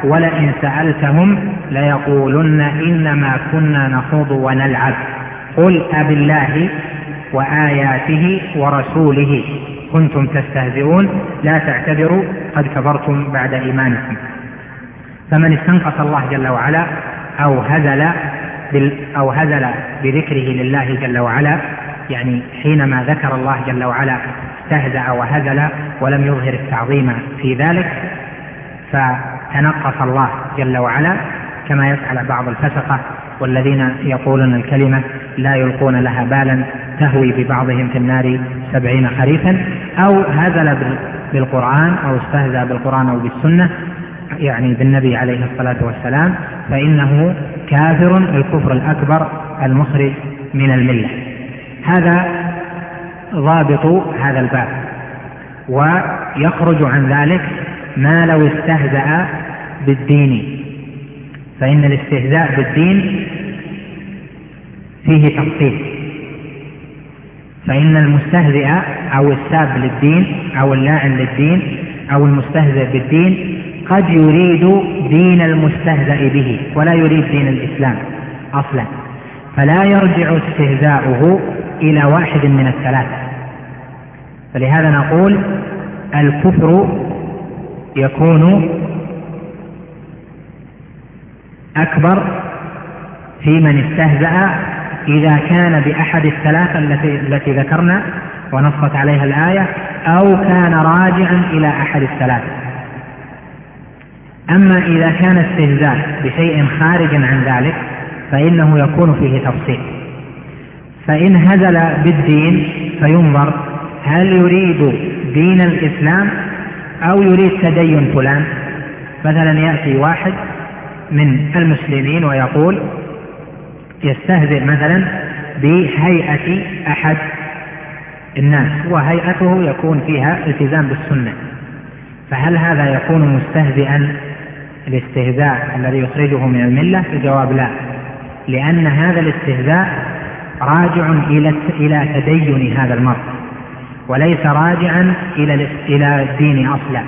ولئن سألتهم ليقولن إنما كنا نخوض ونلعب قل أبالله وآياته ورسوله كنتم تستهزئون لا تعتذروا قد كفرتم بعد إيمانكم. فمن استنقص الله جل وعلا أو هزل بذكره لله جل وعلا، يعني حينما ذكر الله جل وعلا استهزأ وهزل ولم يظهر التعظيم في ذلك، فتنقص الله جل وعلا كما يفعل بعض الفسقة والذين يقولون الكلمة لا يلقون لها بالا تهوي ببعضهم في النار 70 خريفا، أو هزل بالقرآن أو استهزأ بالقرآن أو بالسنة يعني بالنبي عليه الصلاة والسلام، فإنه كافر الكفر الأكبر المخرج من الملة. هذا ضابط هذا الباب. ويخرج عن ذلك ما لو استهزأ بالدين، فإن الاستهزاء بالدين فيه تفصيل، فإن المستهزئ أو الساب للدين أو اللاعن للدين أو المستهزئ بالدين قد يريد دين المستهزئ به ولا يريد دين الإسلام أصلا، فلا يرجع استهزاؤه إلى واحد من الثلاثة. فلهذا نقول الكفر يكون أكبر في من استهزأ إذا كان بأحد الثلاثة التي ذكرنا ونصت عليها الآية، أو كان راجعا إلى أحد الثلاثة. أما إذا كان استهزاء بشيء خارج عن ذلك فإنه يكون فيه تفصيل. فإن هزل بالدين فينظر هل يريد دين الإسلام أو يريد تدين فلان. مثلا يأتي واحد من المسلمين ويقول يستهزئ مثلا بهيئة أحد الناس وهيئته يكون فيها التزام بالسنة، فهل هذا يكون مستهزئا الاستهزاء الذي يخرجه من الملة؟ الجواب لا، لأن هذا الاستهزاء راجع إلى تدين هذا المرء وليس راجعا إلى الدين أصلا،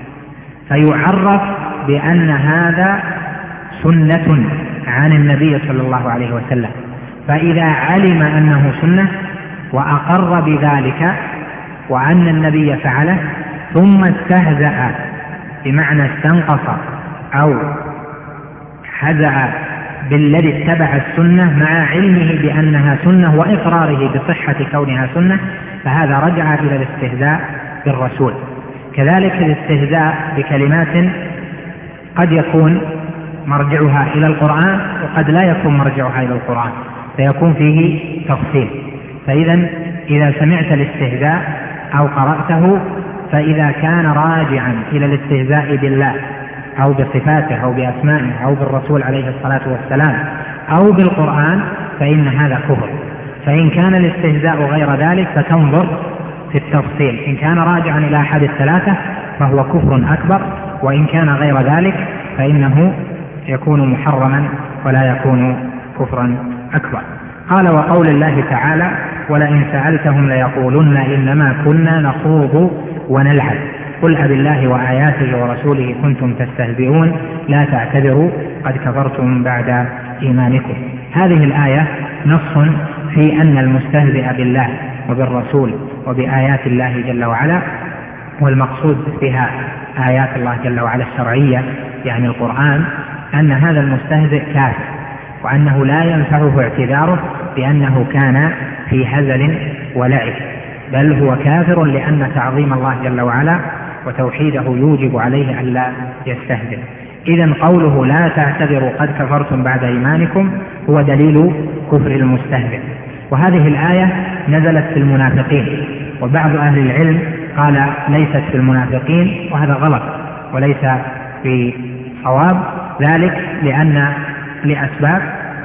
فيعرف بأن هذا سنة عن النبي صلى الله عليه وسلم. فإذا علم أنه سنة وأقر بذلك وأن النبي فعله ثم استهزأ بمعنى استنقص أو هزأ بالذي اتبع السنة مع علمه بأنها سنة وإقراره بصحة كونها سنة، فهذا رجع إلى الاستهزاء بالرسول. كذلك الاستهزاء بكلمات قد يكون مرجعها إلى القرآن وقد لا يكون مرجعها إلى القرآن، فيكون فيه تفصيل. إذا سمعت الاستهزاء أو قرأته فإذا كان راجعا إلى الاستهزاء بالله أو بصفاته أو بأسمائه أو بالرسول عليه الصلاة والسلام أو بالقرآن فإن هذا كفر. فإن كان الاستهزاء غير ذلك فتنظر في التفصيل، إن كان راجعا إلى أحد الثلاثة فهو كفر أكبر، وإن كان غير ذلك فإنه يكون محرما ولا يكون كفرا أكبر. قال وقول الله تعالى ولئن سألتهم ليقولن إنما كنا نخوض ونلعب قل أبالله وآياته ورسوله كنتم تستهزئون لا تعتذروا قد كفرتم بعد إيمانكم. هذه الآية نص في أن المستهزئ بالله وبالرسول وبآيات الله جل وعلا، والمقصود بها آيات الله جل وعلا الشرعية يعني القرآن، أن هذا المستهزئ كافر، وأنه لا ينفعه اعتذاره بأنه كان في هزل ولعب، بل هو كافر لأن تعظيم الله جل وعلا وتوحيده يوجب عليه ألا يستهزئ. إذن قوله لا تعتذروا قد كفرتم بعد إيمانكم هو دليل كفر المستهزئ. وهذه الآية نزلت في المنافقين، وبعض أهل العلم قال ليست في المنافقين، وهذا غلط وليس في صواب، ذلك لأسباب،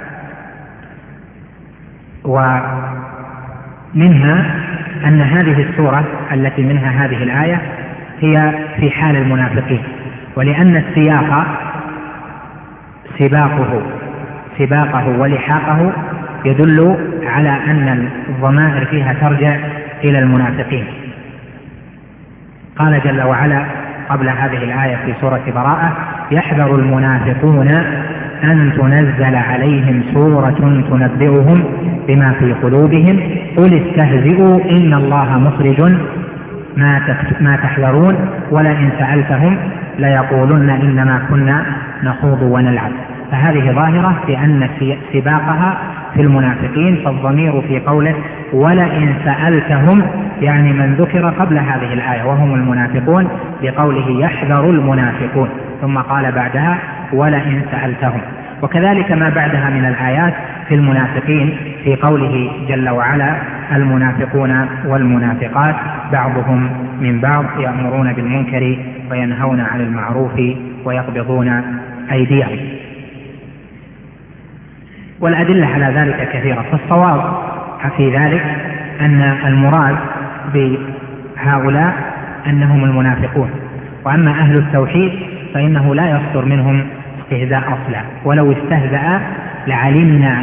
ومنها أن هذه السورة التي منها هذه الآية هي في حال المنافقين، ولأن السياق سباقه ولحاقه يدل على أن الضمائر فيها ترجع إلى المنافقين. قال جل وعلا قبل هذه الآية في سورة براءة يحذر المنافقون أن تنزل عليهم سورة تنبئهم بما في قلوبهم قل استهزئوا إن الله مخرج ما تحذرون ولئن سألتهم ليقولن إنما كنا نخوض ونلعب. فهذه ظاهرة بأن سباقها في المنافقين، فالضمير في قوله ولئن سألتهم يعني من ذكر قبل هذه الآية وهم المنافقون بقوله يحذر المنافقون، ثم قال بعدها ولئن سألتهم. وكذلك ما بعدها من الآيات في المنافقين في قوله جل وعلا المنافقون والمنافقات بعضهم من بعض يأمرون بالمنكر وينهون عن المعروف ويقبضون أيديهم. والأدلة على ذلك كثيرة، فالصواب في ذلك أن المراد بهؤلاء أنهم المنافقون، وأما أهل التوحيد فإنه لا يصدر منهم استهزاء أصلا، ولو استهزأ لعلمنا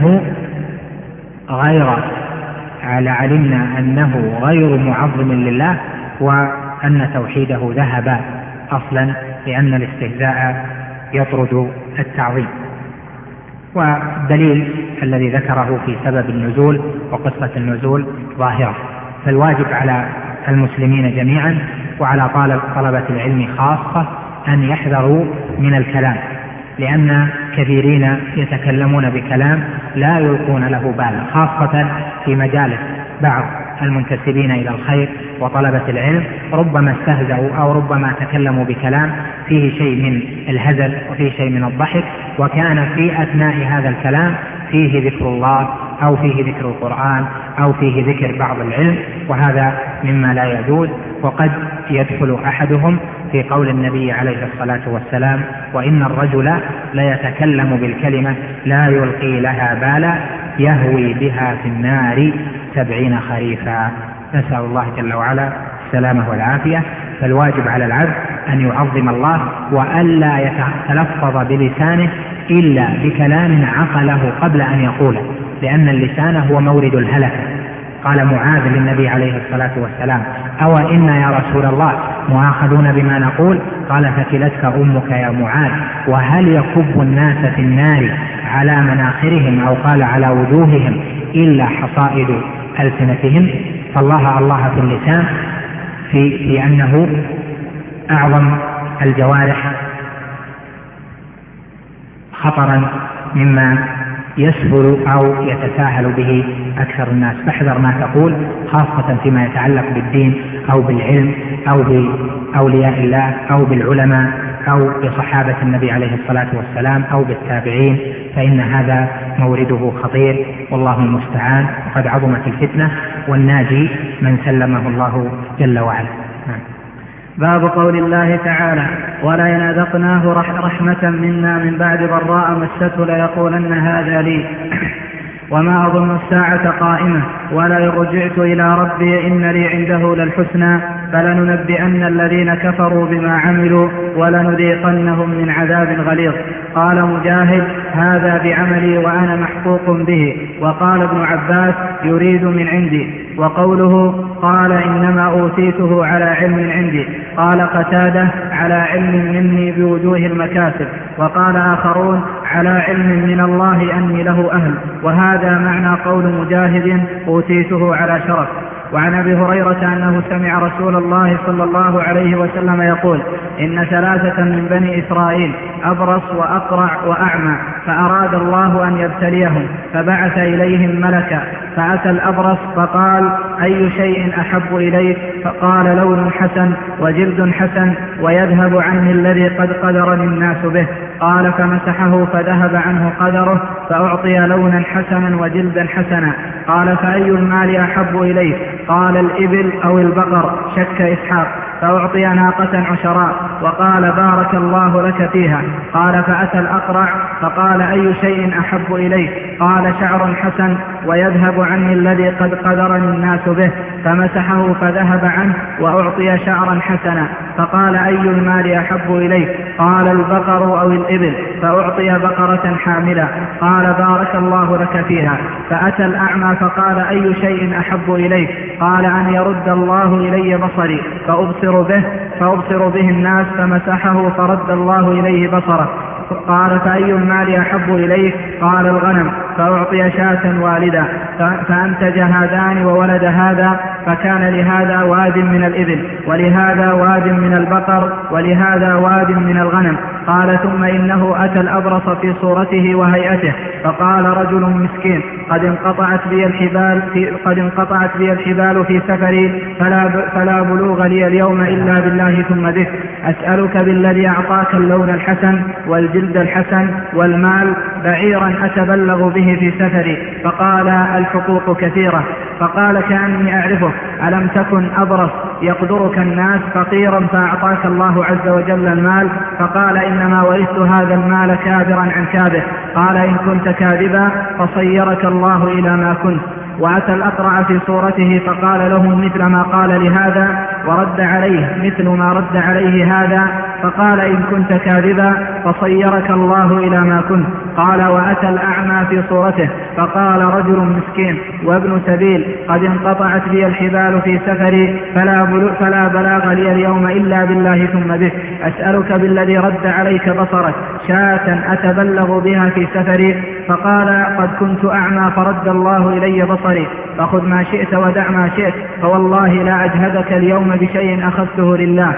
أنه غير معظم لله وأن توحيده ذهب أصلا، لأن الاستهزاء يطرد التعظيم. والدليل الذي ذكره في سبب النزول وقصة النزول ظاهرة، فالواجب على المسلمين جميعا وعلى طلبة العلم خاصة أن يحذروا من الكلام، لأن كثيرين يتكلمون بكلام لا يلقون له بالا، خاصة في مجالس بعض المنتسبين إلى الخير وطلبة العلم، ربما استهزأوا أو ربما تكلموا بكلام فيه شيء من الهزل وفيه شيء من الضحك، وكان في أثناء هذا الكلام فيه ذكر الله أو فيه ذكر القرآن أو فيه ذكر بعض العلم، وهذا مما لا يجوز. وقد يدخل أحدهم في قول النبي عليه الصلاة والسلام وإن الرجل ليتكلم بالكلمة لا يلقي لها بالا يهوي بها في النار 70 خريفا. نسأل الله جل وعلا السلامة والعافية. فالواجب على العبد أن يعظم الله وألا يتلفظ بلسانه إلا بكلام عقله قبل أن يقوله، لأن اللسان هو مورد الهلكة. قال معاذ للنبي عليه الصلاة والسلام أو إن يا رسول الله مؤاخذون بما نقول؟ قال ثكلتك أمك يا معاذ، وهل يكب الناس في النار على مناخرهم أو قال على وجوههم إلا حصائد ألسنتهم؟ فالله في اللسان في أنه أعظم الجوارح خطرا مما يسهل أو يتساهل به أكثر الناس. فاحذر ما تقول، خاصة فيما يتعلق بالدين أو بالعلم أو بأولياء الله أو بالعلماء أو بصحابة النبي عليه الصلاة والسلام أو بالتابعين، فإن هذا مورده خطير والله المستعان، وقد عظمت الفتنة والناجي من سلمه الله جل وعلا. باب قول الله تعالى ولئن أذقناه رحمة منا من بعد ضراء مسته ليقولن هذا لي وما أظن الساعة قائمة ولئن رجعت إلى ربي إن لي عنده للحسنى فلننبئن الذين كفروا بما عملوا ولنذيقنهم من عذاب غليظ. قال مجاهد هذا بعملي وأنا محقوق به. وقال ابن عباس يريد من عندي. وقوله قال إنما أوتيته على علم عندي. قال قتادة على علم مني بوجوه المكاسب. وقال آخرون على علم من الله أني له أهل. وهذا معنى قول مجاهد أوتيته على شرف. وعن أبي هريرة أنه سمع رسول الله صلى الله عليه وسلم يقول إن 3 من بني إسرائيل أبرص وأقرع وأعمى فأراد الله أن يبتليهم فبعث إليهم ملكا فأتى الأبرص فقال أي شيء أحب إليك؟ فقال لون حسن وجلد حسن ويذهب عني الذي قد قدرني الناس به. قال فمسحه فذهب عنه قدره فأعطي لونا حسنا وجلدا حسنا. قال فأي المال أحب إليك؟ قال الإبل أو البقر شك إسحاق. فأعطي ناقة عشراء وقال بارك الله لك فيها. قال فأتى الأقرع فقال أي شيء أحب إليك؟ قال شعر حسن ويذهب عني الذي قد قدرني الناس به. فمسحه فذهب عنه وأعطي شعرا حسنا. فقال أي المال أحب إليك؟ قال البقر أو الإبل. فأعطي بقرة حاملة. قال بارك الله لك فيها. فأتى الأعمى فقال أي شيء أحب إليك؟ قال أن يرد الله إلي بصري فأبصر به الناس، فمسحه فرد الله إليه بصره. قال فأي المال أحب إليك؟ قال الغنم. فأعطي شاة والدة، فأنتج هذان وولد هذا، فكان لهذا واد من الإبل، ولهذا واد من البقر، ولهذا واد من الغنم. قال ثم إنه أتى الأبرص في صورته وهيئته، فقال رجل مسكين قد انقطعت بي الحبال في سفري، فلا بلوغ لي اليوم إلا بالله ثم بك، أسألك بالذي أعطاك اللون الحسن والجلد الحسن والمال بعيرا أتبلغ به في سفري. فقال الحقوق كثيرة. فقال كأني أعرفك، ألم تكن أبرص يقدرك الناس فقيرا فأعطاك الله عز وجل المال؟ فقال إنما ورثت هذا المال كابرا عن كابر. قال إن كنت كاذبا فصيرك الله إلى ما كنت. وأتى الأقرع في صورته فقال له مثل ما قال لهذا ورد عليه مثل ما رد عليه هذا. فقال إن كنت كاذبا فصيرك الله إلى ما كنت. قال وأتى الأعمى في صورته فقال رجل مسكين وابن سبيل قد انقطعت لي الحبال في سفري، فلا بلاغ لي اليوم إلا بالله ثم بك، أسألك بالذي رد عليك بصرك شاة أتبلغ بها في سفري. فقال قد كنت أعمى فرد الله إلي بصري، فخذ ما شئت ودع ما شئت، فوالله لا أجهدك اليوم بشيء أخذته لله.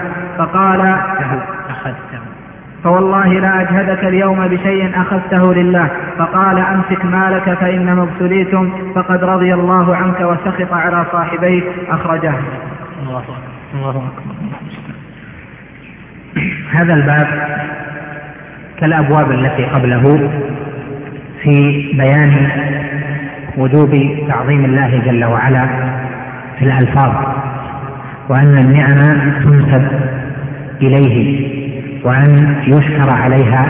فوالله لا أجهدك اليوم بشيء أخذته لله. فقال أمسك مالك فإنما ابتليتم، فقد رضي الله عنك وسخط على صاحبيك. أخرجه. الله أكبر. هذا الباب كالأبواب التي قبله في بيان وجوب تعظيم الله جل وعلا في الألفاظ، وأن النعم تنسب إليه، وأن يشكر عليها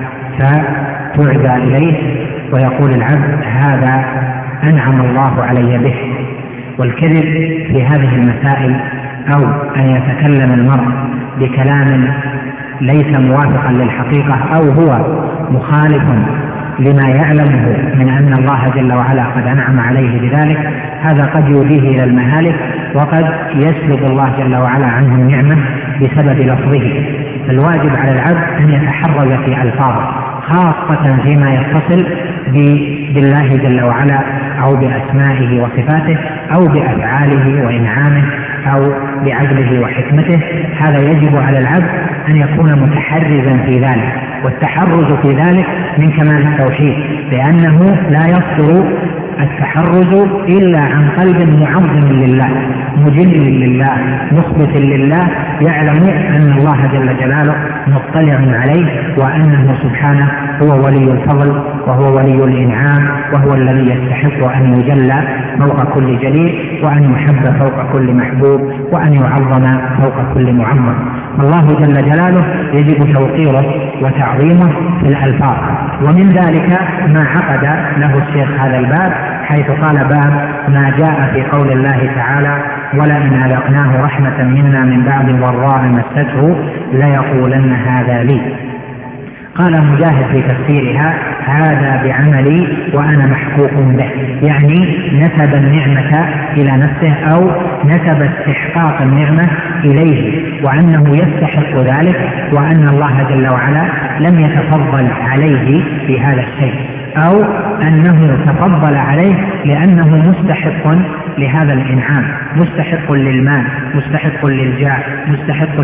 فتعدى إليه، ويقول العبد هذا أنعم الله علي به. والكذب في هذه المسائل أو أن يتكلم المرء بكلام ليس موافقا للحقيقة أو هو مخالف لما يعلمه من أن الله جل وعلا قد أنعم عليه بذلك، هذا قد يوديه إلى المهالك، وقد يسلب الله جل وعلا عنه النعمة بسبب لفظه. فالواجب على العبد أن يتحرز في ألفاظه، خاصة فيما يتصل بالله جل وعلا أو بأسمائه وصفاته أو بأفعاله وإنعامه أو بعدله وحكمته. هذا يجب على العبد أن يكون متحرزا في ذلك، والتحرز في ذلك من كمال التوحيد، لأنه لا يصدر التحرز إلا عن قلب معظم لله مجل لله مخبت لله، يعلم أن الله جل جلاله مطلع عليه، وأنه سبحانه هو ولي الفضل وهو ولي الإنعام، وهو الذي يستحق أن يجل فوق كل جليل، وأن يحب فوق كل محبوب، وأن يعظم فوق كل معظم. الله جل جلاله يجب توقيره وتعظيمه في الألفاظ. ومن ذلك ما عقد له الشيخ هذا الباب، حيث قال باب ما جاء في قول الله تعالى ولئن أذقناه رحمة منا من بعد ضراء مسته ليقولن هذا لي. قال مجاهد في تفسيرها هذا بعملي وأنا محقوق به، يعني نسب النعمة إلى نفسه أو نسب استحقاق النعمة إليه، وأنه يستحق ذلك، وأن الله جل وعلا لم يتفضل عليه في هذا الشيء، أو أنه تفضل عليه لأنه مستحق لهذا الإنعام، مستحق للمال، مستحق للجاه، مستحق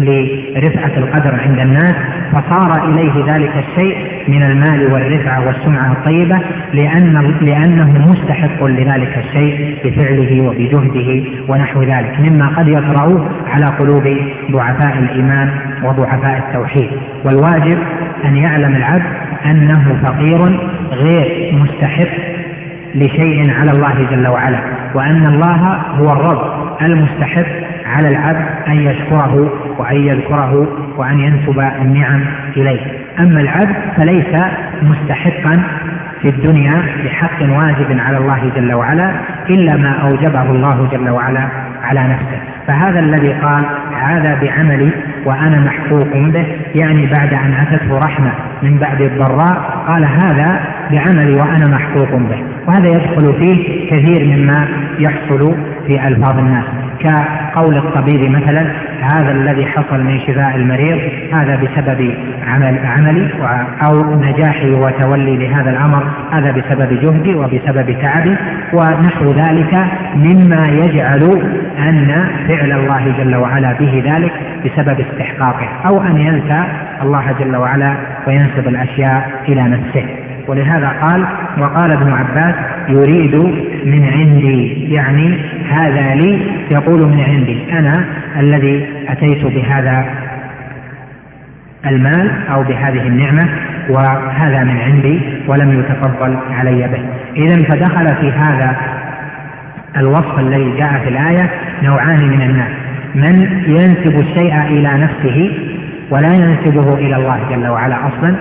لرفعة القدر عند الناس، فصار إليه ذلك الشيء من المال والرفعة والسمعة الطيبة لأنه مستحق لذلك الشيء بفعله وبجهده ونحو ذلك، مما قد يطرأ على قلوب ضعفاء الإيمان وضعفاء التوحيد. والواجب أن يعلم العبد أنه فقير غير مستحق لشيء على الله جل وعلا، وأن الله هو الرب المستحق على العبد أن يشكره وأن يذكره وأن ينسب النعم إليه. أما العبد فليس مستحقا في الدنيا بحق واجب على الله جل وعلا إلا ما أوجبه الله جل وعلا على نفسه. فهذا الذي قال هذا بعملي وأنا محقوق به، يعني بعد أن أتته رحمة من بعد الضراء قال هذا بعملي وأنا محقوق به. وهذا يدخل فيه كثير مما يحصل في ألفاظ الناس، كقول الطبيب مثلا هذا الذي حصل من شفاء المريض هذا بسبب عملي، أو نجاحي وتولي لهذا الأمر هذا بسبب جهدي وبسبب تعبي، ونحو ذلك مما يجعل أن فعل الله جل وعلا به ذلك بسبب استحقاقه، أو أن ينسى الله جل وعلا وينسب الأشياء إلى نفسه. ولهذا قال وقال ابن عباس يريد من عندي، يعني هذا لي، يقول من عندي أنا الذي أتيت بهذا المال أو بهذه النعمة وهذا من عندي ولم يتفضل علي به. إذن فدخل في هذا الوصف الذي جاء في الآية نوعان من الناس: من ينسب الشيء إلى نفسه ولا ينسبه إلى الله جل وعلا أصلا،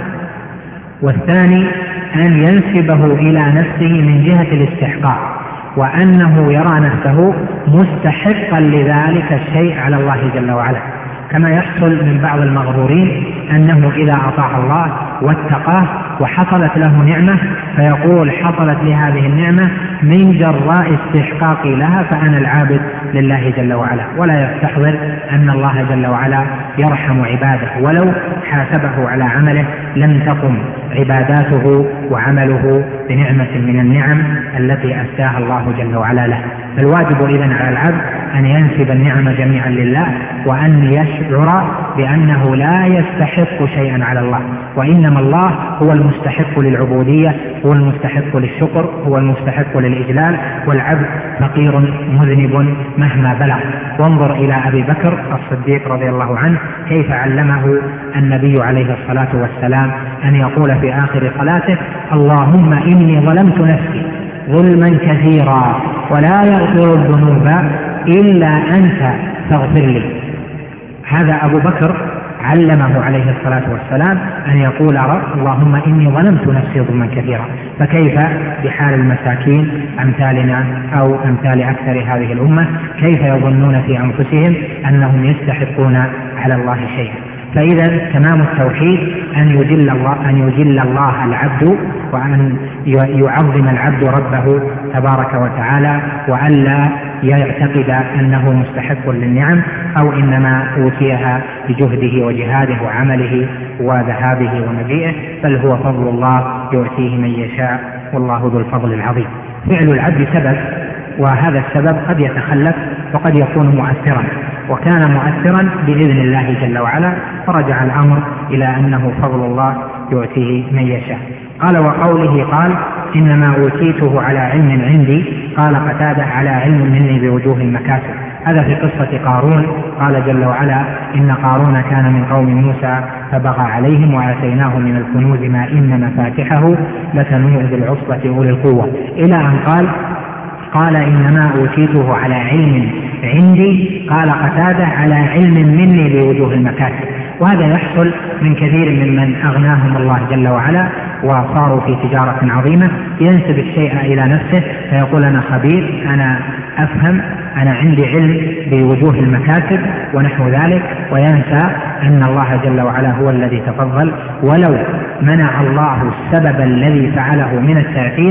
والثاني أن ينسبه إلى نفسه من جهة الاستحقاق، وأنه يرى نفسه مستحقا لذلك الشيء على الله جل وعلا، كما يحصل من بعض المغرورين أنه إذا أطاع الله واتقاه وحصلت له نعمة فيقول حصلت لهذه النعمة من جراء استحقاقي لها فأنا العابد لله جل وعلا، ولا يستحضر أن الله جل وعلا يرحم عباده، ولو حاسبه على عمله لم تقم عباداته وعمله بنعمة من النعم التي أسداها الله جل وعلا له. فالواجب إذن على العبد أن ينسب النعم جميعا لله، وأن يشعر بأنه لا يستحق شيئا على الله، وإنما الله هو المستحق للعبودية، هو المستحق للشكر، هو المستحق للإجلال، والعبد فقير مذنب مهما بلغ. وانظر إلى أبي بكر الصديق رضي الله عنه كيف علمه النبي عليه الصلاة والسلام أن يقول في آخر صلاته اللهم إني ظلمت نفسي ظلما كثيرا ولا يغفر الذنوب إلا أنت فاغفر لي. هذا أبو بكر علمه عليه الصلاة والسلام أن يقول اللهم إني ظلمت نفسي ظلما كثيرا. فكيف بحال المساكين أمثالنا أو أمثال أكثر هذه الأمة، كيف يظنون في أنفسهم أنهم يستحقون على الله شيئا؟ فإذا تمام التوحيد أن يجل الله العبد، وأن يعظم العبد ربه تبارك وتعالى، وألا يعتقد أنه مستحق للنعم أو إنما أوتيها بجهده وجهاده وعمله وذهابه ومجيئه، بل هو فضل الله يؤتيه من يشاء والله ذو الفضل العظيم. فعل العبد سبب، وهذا السبب قد يتخلف وقد يكون مؤثرا، وكان مؤثرا بإذن الله جل وعلا، فرجع الأمر إلى أنه فضل الله يؤتيه من يشاء. قال وقوله قال إنما أوتيته على علم عندي، قال قتادة على علم مني بوجوه المكاسب. هذا في قصة قارون، قال جل وعلا إن قارون كان من قوم موسى فبغى عليهم وآتيناه من الكنوز ما إن مفاتحه لتنوء بالعصبة أولي القوة، إلى أن قال إنما أوتيته على علم عندي، قال قتادة على علم مني بوجوه المكاسب. وهذا يحصل من كثير ممن أغناهم الله جل وعلا وصاروا في تجارة عظيمة، ينسب الشيء إلى نفسه فيقول أنا خبير، أنا أفهم، أنا عندي علم بوجوه المكاسب ونحو ذلك، وينسى أن الله جل وعلا هو الذي تفضل، ولو منع الله السبب الذي فعله من التأثير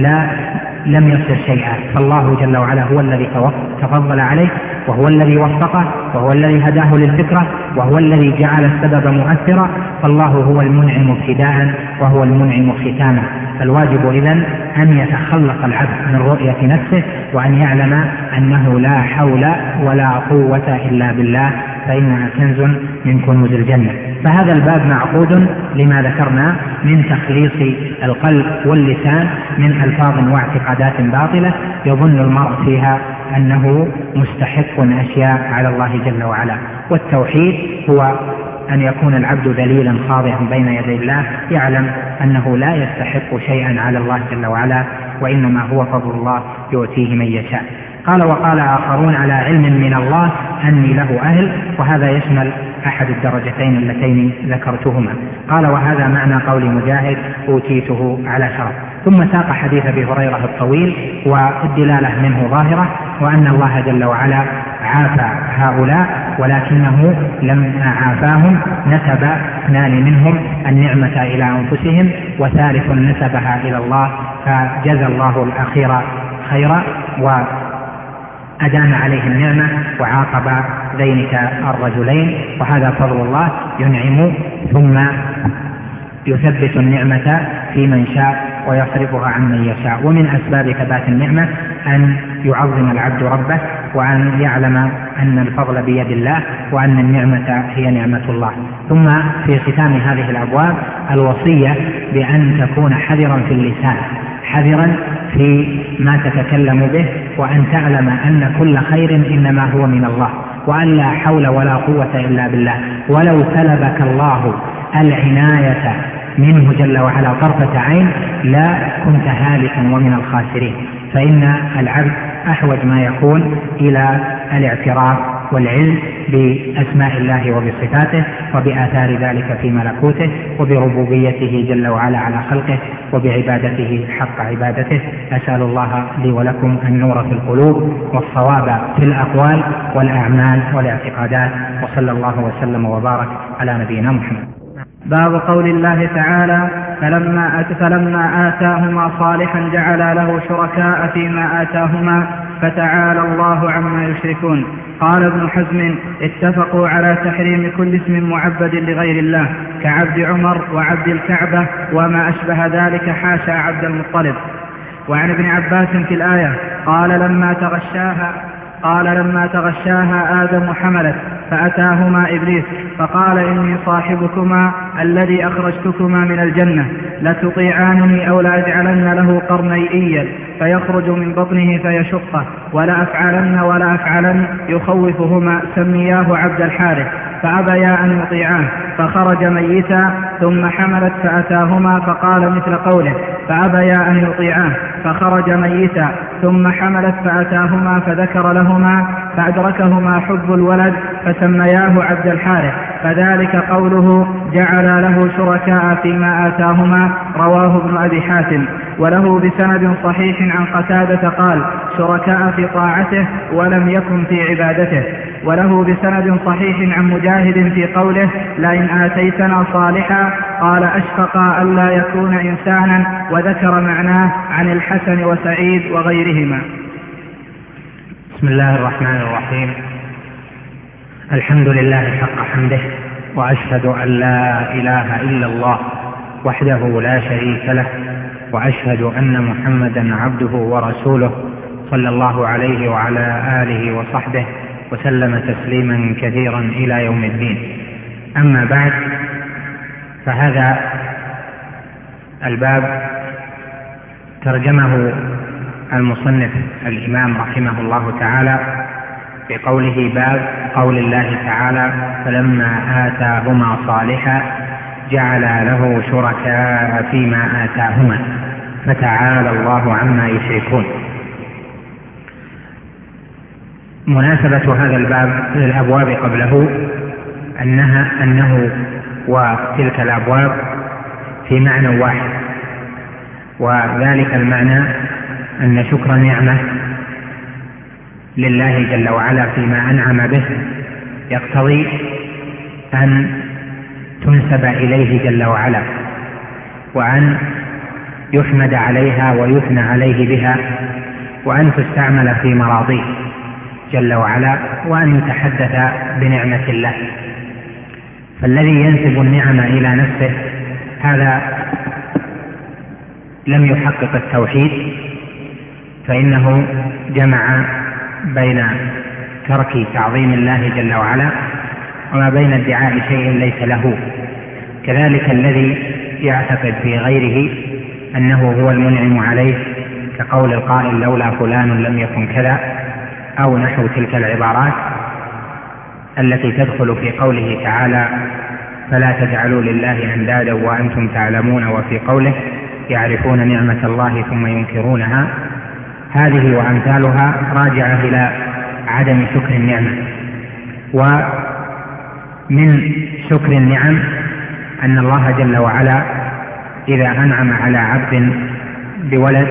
لم يصل شيئا، فالله جل وعلا هو الذي تفضل عليه، وهو الذي وفقه، وهو الذي هداه للفكرة، وهو الذي جعل السبب مؤثرا، فالله هو المنعم ابتداء وهو المنعم ختاما. فالواجب إذن أن يتخلص العبد من رؤية نفسه، وأن يعلم أنه لا حول ولا قوة إلا بالله، فإنها كنز من كنوز الجنة. فهذا الباب معقود لما ذكرنا من تخليص القلب واللسان من ألفاظ واعتقادات باطلة يظن المرء فيها أنه مستحق أشياء على الله جل وعلا. والتوحيد هو أن يكون العبد ذليلا خاضعا بين يدي الله، يعلم أنه لا يستحق شيئا على الله جل وعلا، وإنما هو فضل الله يؤتيه من يشاء. قال وقال آخرون على علم من الله أني له أهل، وهذا يشمل أحد الدرجتين اللتين ذكرتهما. قال وهذا معنى قول مجاهد أوتيته على شرف. ثم ساق حديث أبي هريرة الطويل والدلالة منه ظاهرة، وأن الله جل وعلا عافى هؤلاء ولكنه لما عافاهم نسب اثنان منهم النعمة إلى أنفسهم وثالث نسبها إلى الله، فجزى الله الأخير خيرا وأدام عليه النعمة وعاقب ذينك الرجلين. وهذا فضل الله ينعم ثم يثبت النعمة في من شاء ويصرفها عن من يشاء. ومن أسباب ثبات النعمة أن يعظم العبد ربه وأن يعلم أن الفضل بيد الله وأن النعمة هي نعمة الله. ثم في ختام هذه الأبواب الوصية بأن تكون حذرا في اللسان، حذرا في ما تتكلم به، وأن تعلم أن كل خير إنما هو من الله، وأن لا حول ولا قوة إلا بالله. ولو سلبك الله العناية منه جل وعلا طرفة عين لا كنت هالكا ومن الخاسرين. فإن العبد أحوج ما يكون إلى الاعتراف والعلم بأسماء الله وبصفاته وبآثار ذلك في ملكوته وبربوبيته جل وعلا على خلقه وبعبادته حق عبادته. أسأل الله لي ولكم النور في القلوب والصواب في الأقوال والأعمال والاعتقادات، وصلى الله وسلم وبارك على نبينا محمد. باب قول الله تعالى: فلما آتاهما صالحا جعل له شركاء فيما آتاهما فتعالى الله عما يشركون. قال ابن حزم: اتفقوا على تحريم كل اسم معبد لغير الله كعبد عمر وعبد الكعبة وما أشبه ذلك، حاشا عبد المطلب. وعن ابن عباس في الآية قال: لما تغشاها آدم حملت فأتاهما إبليس فقال: إني صاحبكما الذي أخرجتكما من الجنة، لتطيعانني أو لأجعلن له قرنيئيا فيخرج من بطنه فيشقه، ولا أفعلن يخوفهما، سمياه عبد الحارث، فأبيا أن يطيعاه فخرج ميتا. ثم حملت فأتاهما فقال مثل قوله: فأبيا أن يطيعاه فخرج ميتا. ثم حملت فأتاهما فذكر لهما فأدركهما حب الولد فسمياه عبد الحارث، فذلك قوله جعل له شركاء فيما آتاهما. رواه ابن أبي حاتم. وله بسند صحيح عن قتادة قال: شركاء في طاعته ولم يكن في عبادته. وله بسند صحيح عن مجاهد في قوله: لئن آتيتنا صالحا، قال: أشفق ألا يكون إنسانا، وذكر معناه عن الحسن وسعيد وغيرهما. بسم الله الرحمن الرحيم. الحمد لله حق حمده، وأشهد أن لا إله إلا الله وحده لا شريك له، وأشهد أن محمدا عبده ورسوله صلى الله عليه وعلى آله وصحبه وسلم تسليما كثيرا إلى يوم الدين. أما بعد، فهذا الباب ترجمه المصنف الإمام رحمه الله تعالى بقوله: باب قول الله تعالى: فلما آتاهما صالحا جعل له شركاء فيما آتاهما فتعالى الله عما يشركون. مناسبة هذا الباب للأبواب قبله أنه وتلك الأبواب في معنى واحد، وذلك المعنى أن شكر نعمة لله جل وعلا فيما أنعم به يقتضي أن تنسب إليه جل وعلا، وأن يحمد عليها ويثنى عليه بها، وأن تستعمل في مراضيه جل وعلا، وأن يتحدث بنعمة الله. فالذي ينسب النعمة إلى نفسه هذا لم يحقق التوحيد، فإنه جمع بين ترك تعظيم الله جل وعلا وما بين ادعاء شيء ليس له. كذلك الذي يعتقد في غيره أنه هو المنعم عليه، كقول القائل: لولا فلان لم يكن كذا، أو نحو تلك العبارات التي تدخل في قوله تعالى: فلا تجعلوا لله أندادا وأنتم تعلمون، وفي قوله: يعرفون نعمة الله ثم ينكرونها. هذه وأمثالها راجعة إلى عدم شكر النعمة. ومن شكر النعم أن الله جل وعلا إذا أنعم على عبد بولد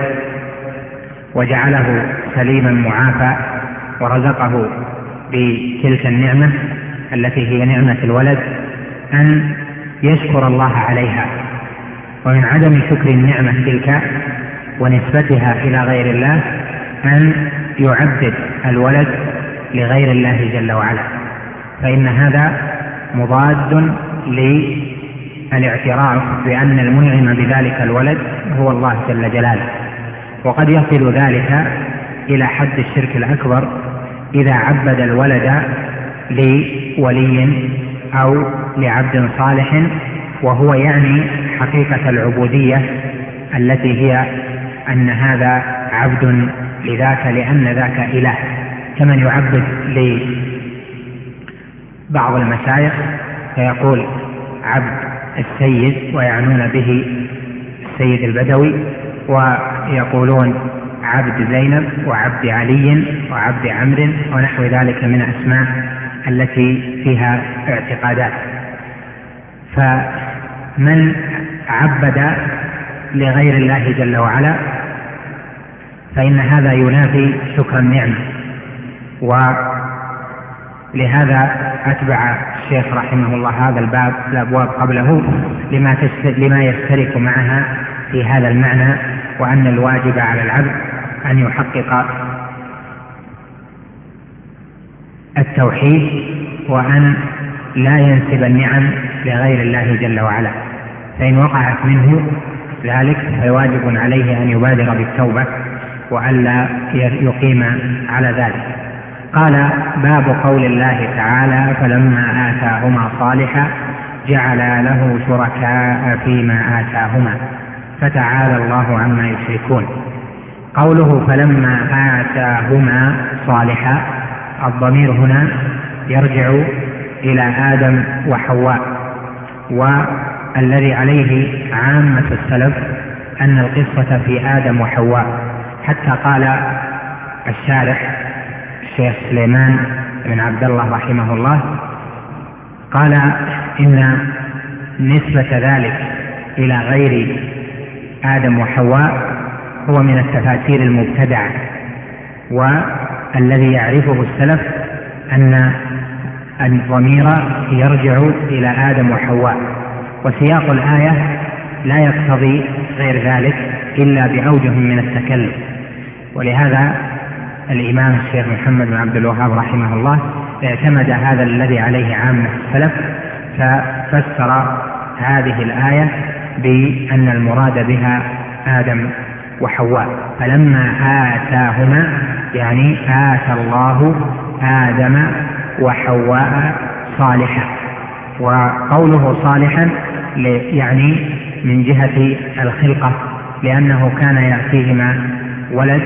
وجعله سليما معافى ورزقه بتلك النعمة التي هي نعمة الولد أن يشكر الله عليها، ومن عدم شكر النعمة تلك ونسبتها إلى غير الله أن يعبد الولد لغير الله جل وعلا، فإن هذا مضاد للاعتراف بأن المنعم بذلك الولد هو الله جل جلاله. وقد يصل ذلك إلى حد الشرك الأكبر إذا عبد الولد لولي أو لعبد صالح، وهو يعني حقيقة العبودية التي هي أن هذا عبد لذاك لأن ذاك إله، كمن يعبد لبعض المشايخ فيقول عبد السيد ويعنون به السيد البدوي، ويقولون عبد زينب وعبد علي وعبد عمرو ونحو ذلك من أسماء التي فيها اعتقادات. فمن عبد لغير الله جل وعلا فإن هذا ينافي شكر النعمة. ولهذا أتبع الشيخ رحمه الله هذا الباب الأبواب قبله لما يشترك معها في هذا المعنى، وأن الواجب على العبد أن يحقق التوحيد وأن لا ينسب النعم لغير الله جل وعلا، فإن وقعت منه ذلك فواجب عليه أن يبادر بالتوبة وألا يقيم على ذلك. قال: باب قول الله تعالى: فلما آتاهما صالحا جعل له شركاء فيما آتاهما فتعالى الله عما يشركون. قوله فلما آتاهما صالحا، الضمير هنا يرجع إلى آدم وحواء، والذي عليه عامة السلف أن القصة في آدم وحواء، حتى قال الشارح الشيخ سليمان بن عبد الله رحمه الله قال إن نسبة ذلك إلى غير آدم وحواء هو من التفاسير المبتدعة، والذي يعرفه السلف أن الضمير يرجع إلى آدم وحواء، وسياق الآية لا يقتضي غير ذلك إلا بأوجه من التكلف. ولهذا الإمام الشيخ محمد بن عبد الوهاب رحمه الله اعتمد هذا الذي عليه عامة السلف، ففسر هذه الآية بأن المراد بها آدم وحواء. فلما آتاهما يعني آتى الله آدم وحواء صالحا، وقوله صالحا يعني من جهة الخلقة، لأنه كان يأتيهما ولد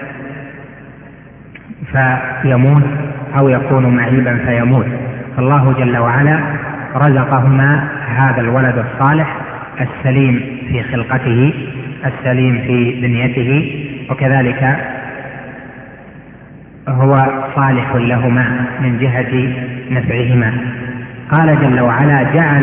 فيموت أو يكون معيبا فيموت، فالله جل وعلا رزقهما هذا الولد الصالح السليم في خلقته السليم في بنيته، وكذلك هو صالح لهما من جهة نفعهما. قال جل وعلا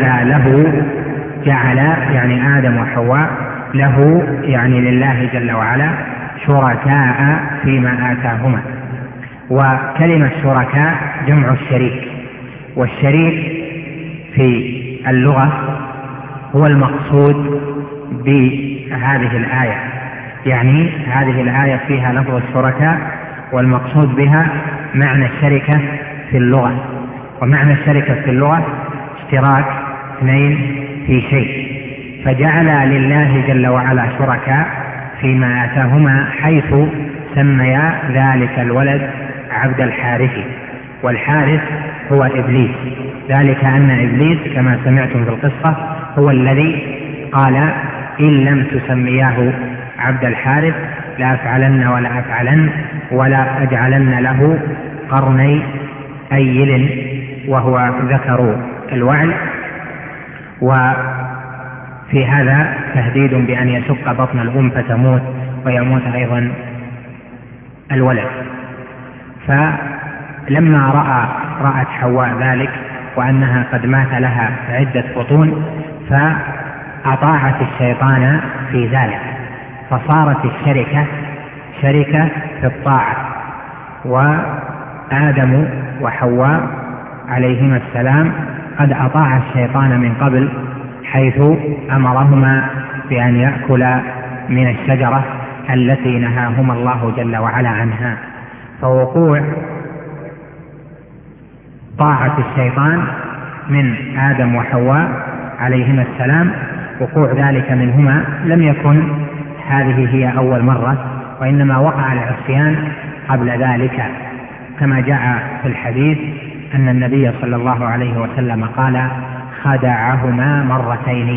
جعل يعني آدم وحواء له يعني لله جل وعلا شركاء فيما آتاهما. وكلمة شركاء جمع الشريك، والشريك في اللغة هو المقصود بهذه الآية، يعني هذه الآية فيها لفظ الشركاء والمقصود بها معنى الشركة في اللغة، ومعنى الشركة في اللغة اشتراك اثنين في شيء، فجعل لله جل وعلا شركاء فيما آتاهما، حيث سميا ذلك الولد عبد الحارث، والحارث هو إبليس، ذلك أن إبليس كما سمعتم في القصة هو الذي قال إن لم تسمياه عبد الحارث لأفعلن ولا أفعلن ولا أجعلن له قرني أيل، وهو ذكر الوعل. وفي هذا تهديد بأن يشق بطن الأم فتموت ويموت أيضا الولد. فلما رأت حواء ذلك وأنها قد مات لها عدة بطون فأطاعت الشيطان في ذلك، فصارت الشركة شركة في الطاعة، وآدم وحواء عليهما السلام قد أطاع الشيطان من قبل، حيث أمرهما بأن يأكلا من الشجرة التي نهاهما الله جل وعلا عنها. فوقوع طاعة الشيطان من آدم وحواء عليهما السلام، وقوع ذلك منهما لم يكن هذه هي أول مرة، وإنما وقع العصيان قبل ذلك، كما جاء في الحديث أن النبي صلى الله عليه وسلم قال: خدعهما مرتين.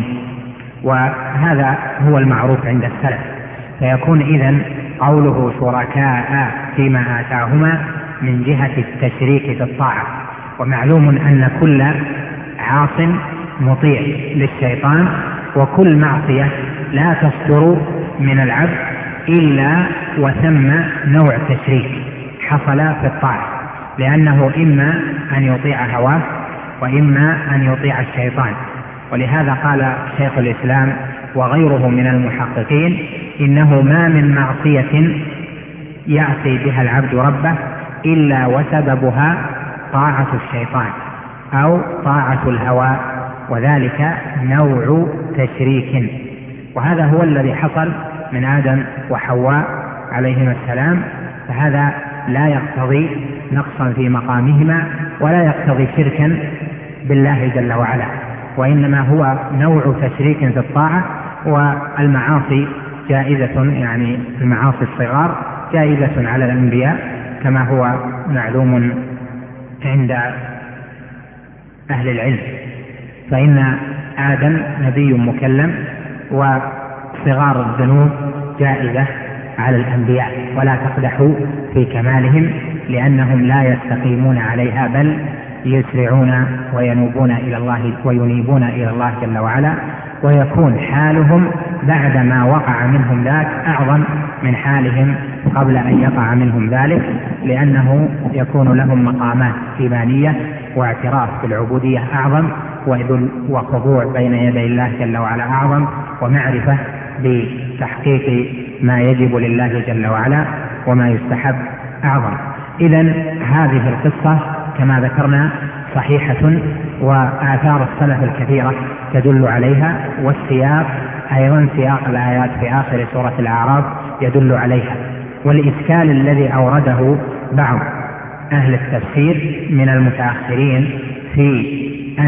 وهذا هو المعروف عند السلف، فيكون إذن قوله شركاء فيما آتاهما من جهة التشريك في الطاعة. ومعلوم أن كل عاص مطيع للشيطان، وكل معصية لا تصدر من العبد إلا وثم نوع تشريك حصل في الطاعة، لأنه إما أن يطيع هواه وإما أن يطيع الشيطان. ولهذا قال شيخ الإسلام وغيره من المحققين: إنه ما من معصية يعصي بها العبد ربه إلا وسببها طاعة الشيطان أو طاعة الهوى، وذلك نوع تشريك. وهذا هو الذي حصل من آدم وحواء عليهما السلام، فهذا لا يقتضي نقصا في مقامهما ولا يقتضي شركا بالله جل وعلا، وإنما هو نوع تشريك في الطاعة. والمعاصي جائزة، يعني المعاصي الصغار جائزة على الأنبياء كما هو معلوم عند أهل العلم، فإن آدم نبي مكلم، وصغار الذنوب جائزة على الأنبياء، ولا تقدحوا في كمالهم لأنهم لا يستقيمون عليها، بل يسرعون وينيبون إلى الله جل وعلا، ويكون حالهم بعد ما وقع منهم ذاك أعظم من حالهم قبل أن يقع منهم ذلك، لأنه يكون لهم مقامات إيمانية واعتراف بالعبودية أعظم، وخضوع بين يدي الله جل وعلا أعظم، ومعرفة بتحقيق ما يجب لله جل وعلا وما يستحب أعظم. إذن هذه القصة كما ذكرنا صحيحة، وآثار السلف الكثيرة تدل عليها، والسياق أيضا سياق الآيات في آخر سورة الأعراف يدل عليها. والإشكال الذي أورده بعض أهل التفسير من المتأخرين في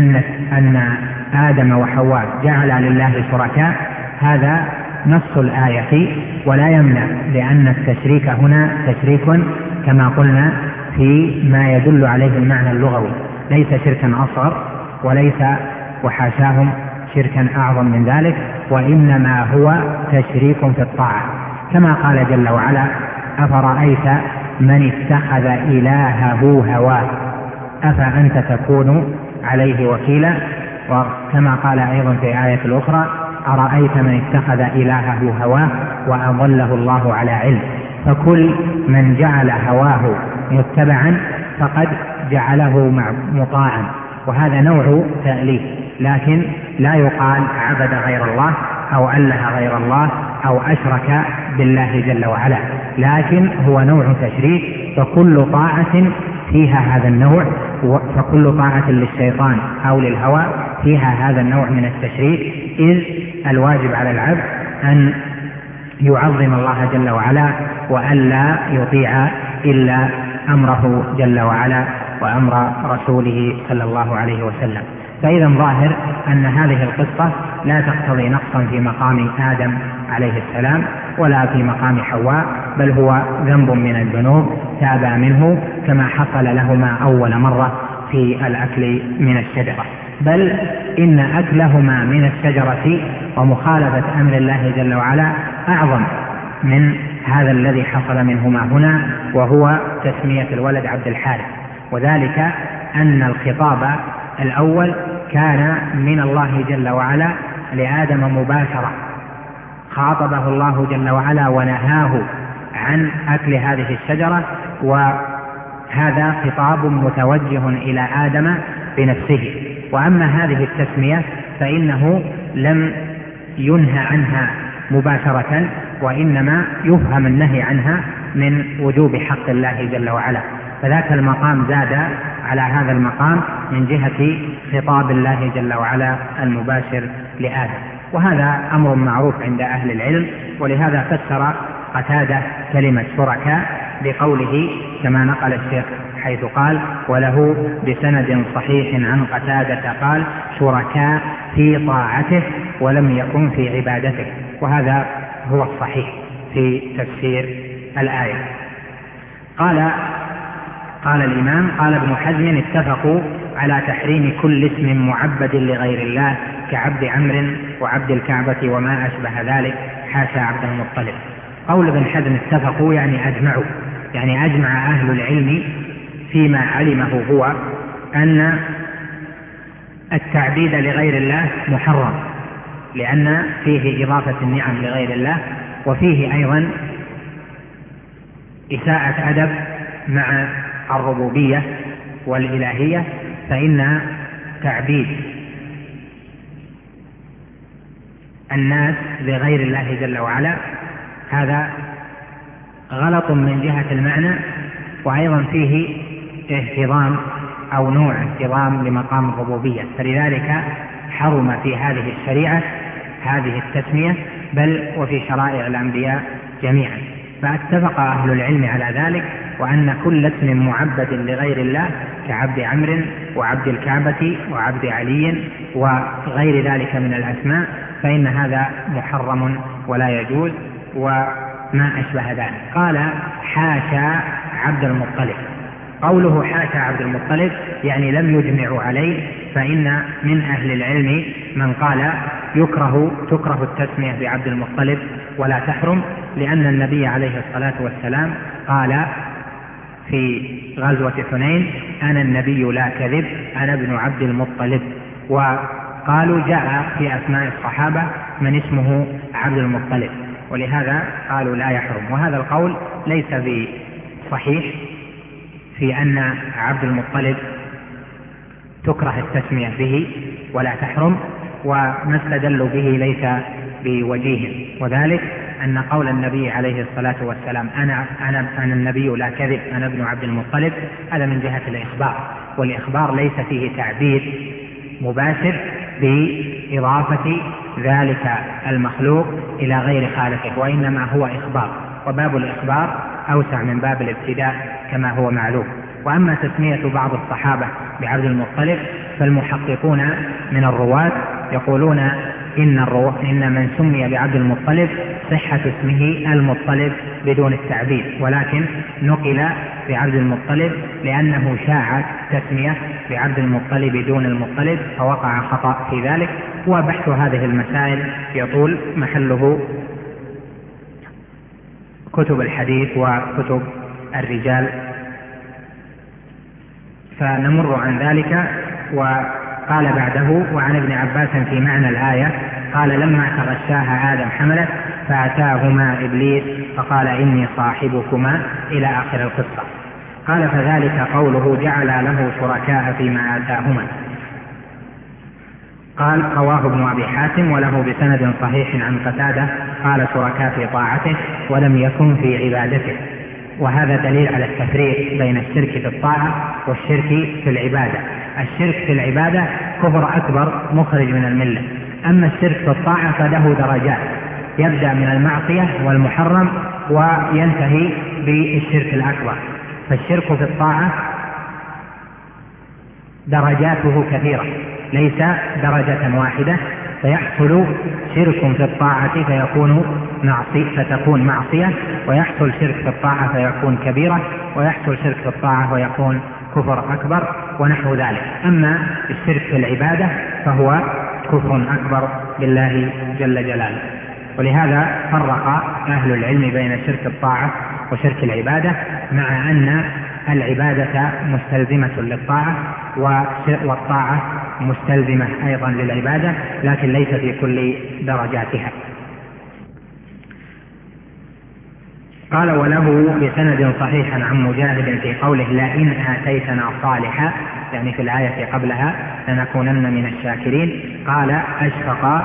أن آدم وحواء جعل لله شركاء، هذا نص الآية ولا يمنع، لأن التشريك هنا تشريك كما قلنا في ما يدل عليه المعنى اللغوي، ليس شركا أصغر وليس وحاشاهم شركا أعظم من ذلك، وإنما هو تشريك في الطاعة، كما قال جل وعلا: أفرأيت من اتخذ إلهه هواه أفأنت تكون عليه وكيلا. وكما قال أيضا في آية الأخرى: أرأيت من اتخذ إلهه هواه وأضله الله على علم. فكل من جعل هواه متبعا فقد جعله مطاعا، وهذا نوع تأليف، لكن لا يقال عبد غير الله أو أله غير الله أو أشرك بالله جل وعلا، لكن هو نوع تشريك. فكل طاعة فيها هذا النوع، فكل طاعة للشيطان أو للهوى فيها هذا النوع من التشريك، إذ الواجب على العبد أن يعظم الله جل وعلا وألا يطيع إلا أمره جل وعلا وأمر رسوله صلى الله عليه وسلم. فإذا ظاهر أن هذه القصة لا تقتضي نقصا في مقام آدم عليه السلام ولا في مقام حواء، بل هو ذنب من الذنوب تابا منه، كما حصل لهما أول مرة في الأكل من الشجرة، بل إن أكلهما من الشجرة ومخالفة أمر الله جل وعلا أعظم من هذا الذي حصل منهما هنا، وهو تسمية الولد عبد الحارث. وذلك أن الخطاب الأول كان من الله جل وعلا لآدم مباشرة، خاطبه الله جل وعلا ونهاه عن أكل هذه الشجرة، وهذا خطاب متوجه إلى آدم بنفسه. وأما هذه التسمية فإنه لم ينهى عنها مباشرة، وإنما يفهم النهي عنها من وجوب حق الله جل وعلا، فذاك المقام زاد على هذا المقام من جهة خطاب الله جل وعلا المباشر لآدم، وهذا أمر معروف عند أهل العلم. ولهذا فسر قتادة كلمة شركاء بقوله كما نقل الشيخ حيث قال: وله بسند صحيح عن قتادة قال: شركاء في طاعته ولم يكن في عبادته. وهذا هو الصحيح في تفسير الآية. قال الإمام: قال ابن حزم: اتفقوا على تحريم كل اسم معبد لغير الله كعبد عمرو وعبد الكعبة وما أشبه ذلك حاشا عبد المطلب. قول ابن حزم اتفقوا يعني أجمعوا، يعني أجمع أهل العلم فيما علمه هو أن التعبيد لغير الله محرم، لأن فيه إضافة النعم لغير الله، وفيه أيضا إساءة أدب مع الربوبية والإلهية، فإن تعبيد الناس لغير الله جل وعلا هذا غلط من جهة المعنى، وأيضا فيه اهتضام أو نوع اهتضام لمقام الربوبية، فلذلك حرم في هذه الشريعة هذه التسمية، بل وفي شرائع الأنبياء جميعا. فاتفق أهل العلم على ذلك، وأن كل اسم معبد لغير الله كعبد عمرو وعبد الكعبة وعبد علي وغير ذلك من الأسماء فإن هذا محرم ولا يجوز وما أشبه ذلك. قال: حاشا عبد المطلب. قوله حاشا عبد المطلب يعني لم يجمعوا عليه، فإن من أهل العلم من قال تكره التسمية بعبد المطلب ولا تحرم، لأن النبي عليه الصلاة والسلام قال في غزوة حنين: أنا النبي لا كذب، أنا ابن عبد المطلب. وقالوا جاء في أسماء الصحابة من اسمه عبد المطلب، ولهذا قالوا لا يحرم. وهذا القول ليس بصحيح في أن عبد المطلب تكره التسمية به ولا تحرم، وما استدلوا به ليس بوجيه، وذلك أن قول النبي عليه الصلاة والسلام: أنا النبي لا كذب، أنا ابن عبد المطلب، هذا من جهة الإخبار، والإخبار ليس فيه تعبير مباشر بإضافة ذلك المخلوق إلى غير خالقه، وإنما هو إخبار، وباب الإخبار أوسع من باب الابتداء كما هو معلوم. وأما تسمية بعض الصحابة بعبد المطلب فالمحققون من الرواة يقولون إن من سمي بعبد المطلب صحة اسمه المطلب بدون التعبيد، ولكن نقل بعبد المطلب لأنه شاعت تسمية بعبد المطلب دون المطلب، فوقع خطأ في ذلك. وبحث هذه المسائل يطول، محله كتب الحديث وكتب الرجال، فنمر عن ذلك. وقال بعده: وعن ابن عباس في معنى الآية قال: لما تغشاها آدم حملت فأتاهما إبليس فقال: إني صاحبكما، إلى آخر القصة. قال: فذلك قوله جعل له شركاء فيما آتاهما. قال: رواه ابن أبي حاتم وله بسند صحيح عن قتادة قال: شركاء في طاعته ولم يكن في عبادته. وهذا دليل على التفريق بين الشرك في الطاعة والشرك في العبادة. الشرك في العبادة كفر أكبر مخرج من الملة، أما الشرك في الطاعة فله درجات، يبدأ من المعصية والمحرم وينتهي بالشرك الأكبر. فالشرك في الطاعة درجاته كثيرة، ليس درجة واحدة، فيحصل شرك في الطاعة فتكون معصية، ويحصل شرك في الطاعة فيكون كبيرة، ويحصل شرك في الطاعة ويكون كفر أكبر ونحو ذلك. أما الشرك في العبادة فهو كفر أكبر بالله جل جلاله. ولهذا فرق أهل العلم بين شرك الطاعة وشرك العبادة، مع أن العبادة مستلزمة للطاعة والطاعة مستلزمة أيضا للعبادة، لكن ليس في كل درجاتها. قال: وله بسند صحيح عن مجاهد في قوله: لئن آتيتنا صالحا، يعني في الآية قبلها: لنكونن من الشاكرين. قال: أشفق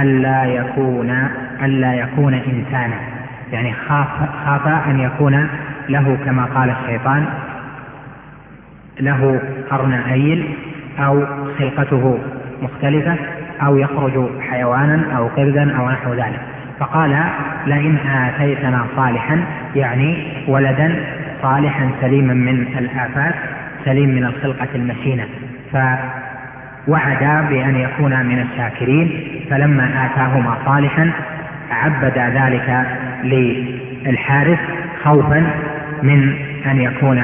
ألا يكون إنسانا، يعني خاف أن يكون له كما قال الشيطان له قرن أيل أو خلقته مختلفة أو يخرج حيوانا أو قردا أو نحو ذلك. فقال لئن آتيتنا صالحا، يعني ولدا صالحا سليما من الآفات، سليم من الخلقة المشينة، فوعد بأن يكون من الشاكرين. فلما آتاهما صالحا عبد ذلك للحارث خوفا من أن يكون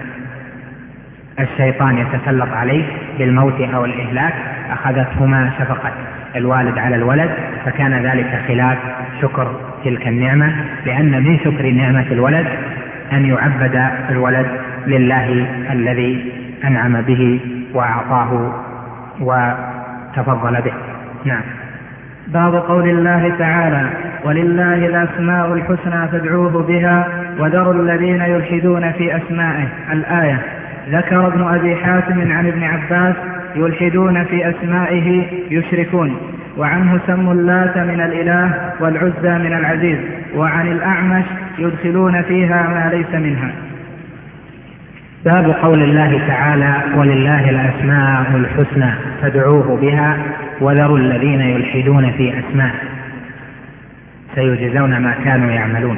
الشيطان يتسلط عليه بالموت أو الإهلاك، أخذتهما شفقة الوالد على الولد، فكان ذلك خلاف شكر تلك النعمة، لأن من شكر نعمة الولد أن يعبد الولد لله الذي أنعم به وأعطاه وتفضل به. نعم. باب قول الله تعالى: ولله الأسماء الحسنى فادعوه بها وذروا الذين يلحدون في أسمائه. الآية. ذكر ابن أبي حاتم عن ابن عباس: يلحدون في أسمائه يشركون. وعنه سموا اللات من الإله والعزى من العزيز. وعن الأعمش: يدخلون فيها ما ليس منها. باب قول الله تعالى: ولله الأسماء الحسنى فادعوه بها وذروا الذين يلحدون في أسمائه سيجزون ما كانوا يعملون.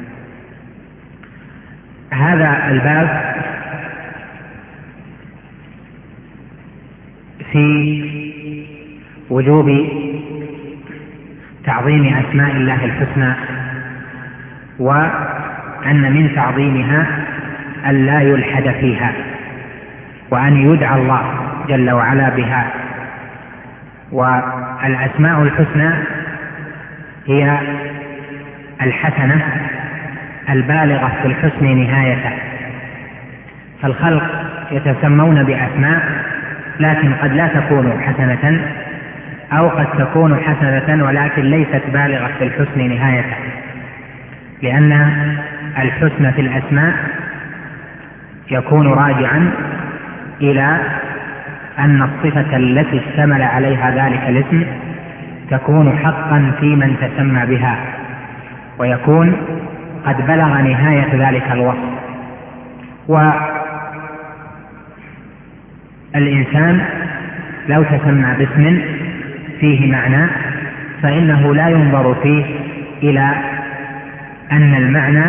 هذا الباب في وجوب تعظيم أسماء الله الحسنى، وأن من تعظيمها أن لا يلحد فيها، وأن يدعى الله جل وعلا بها. والأسماء الحسنى هي الحسنة البالغة في الحسن نهايته. فالخلق يتسمون بأسماء لكن قد لا تكون حسنة، أو قد تكون حسنة ولكن ليست بالغة في الحسن نهايته، لأن الحسن في الأسماء يكون راجعا إلى أن الصفة التي اشتمل عليها ذلك الاسم تكون حقا في من تسمى بها، ويكون قد بلغ نهاية ذلك الوصف. والإنسان لو تسمى باسم فيه معنى فإنه لا ينظر فيه إلى أن المعنى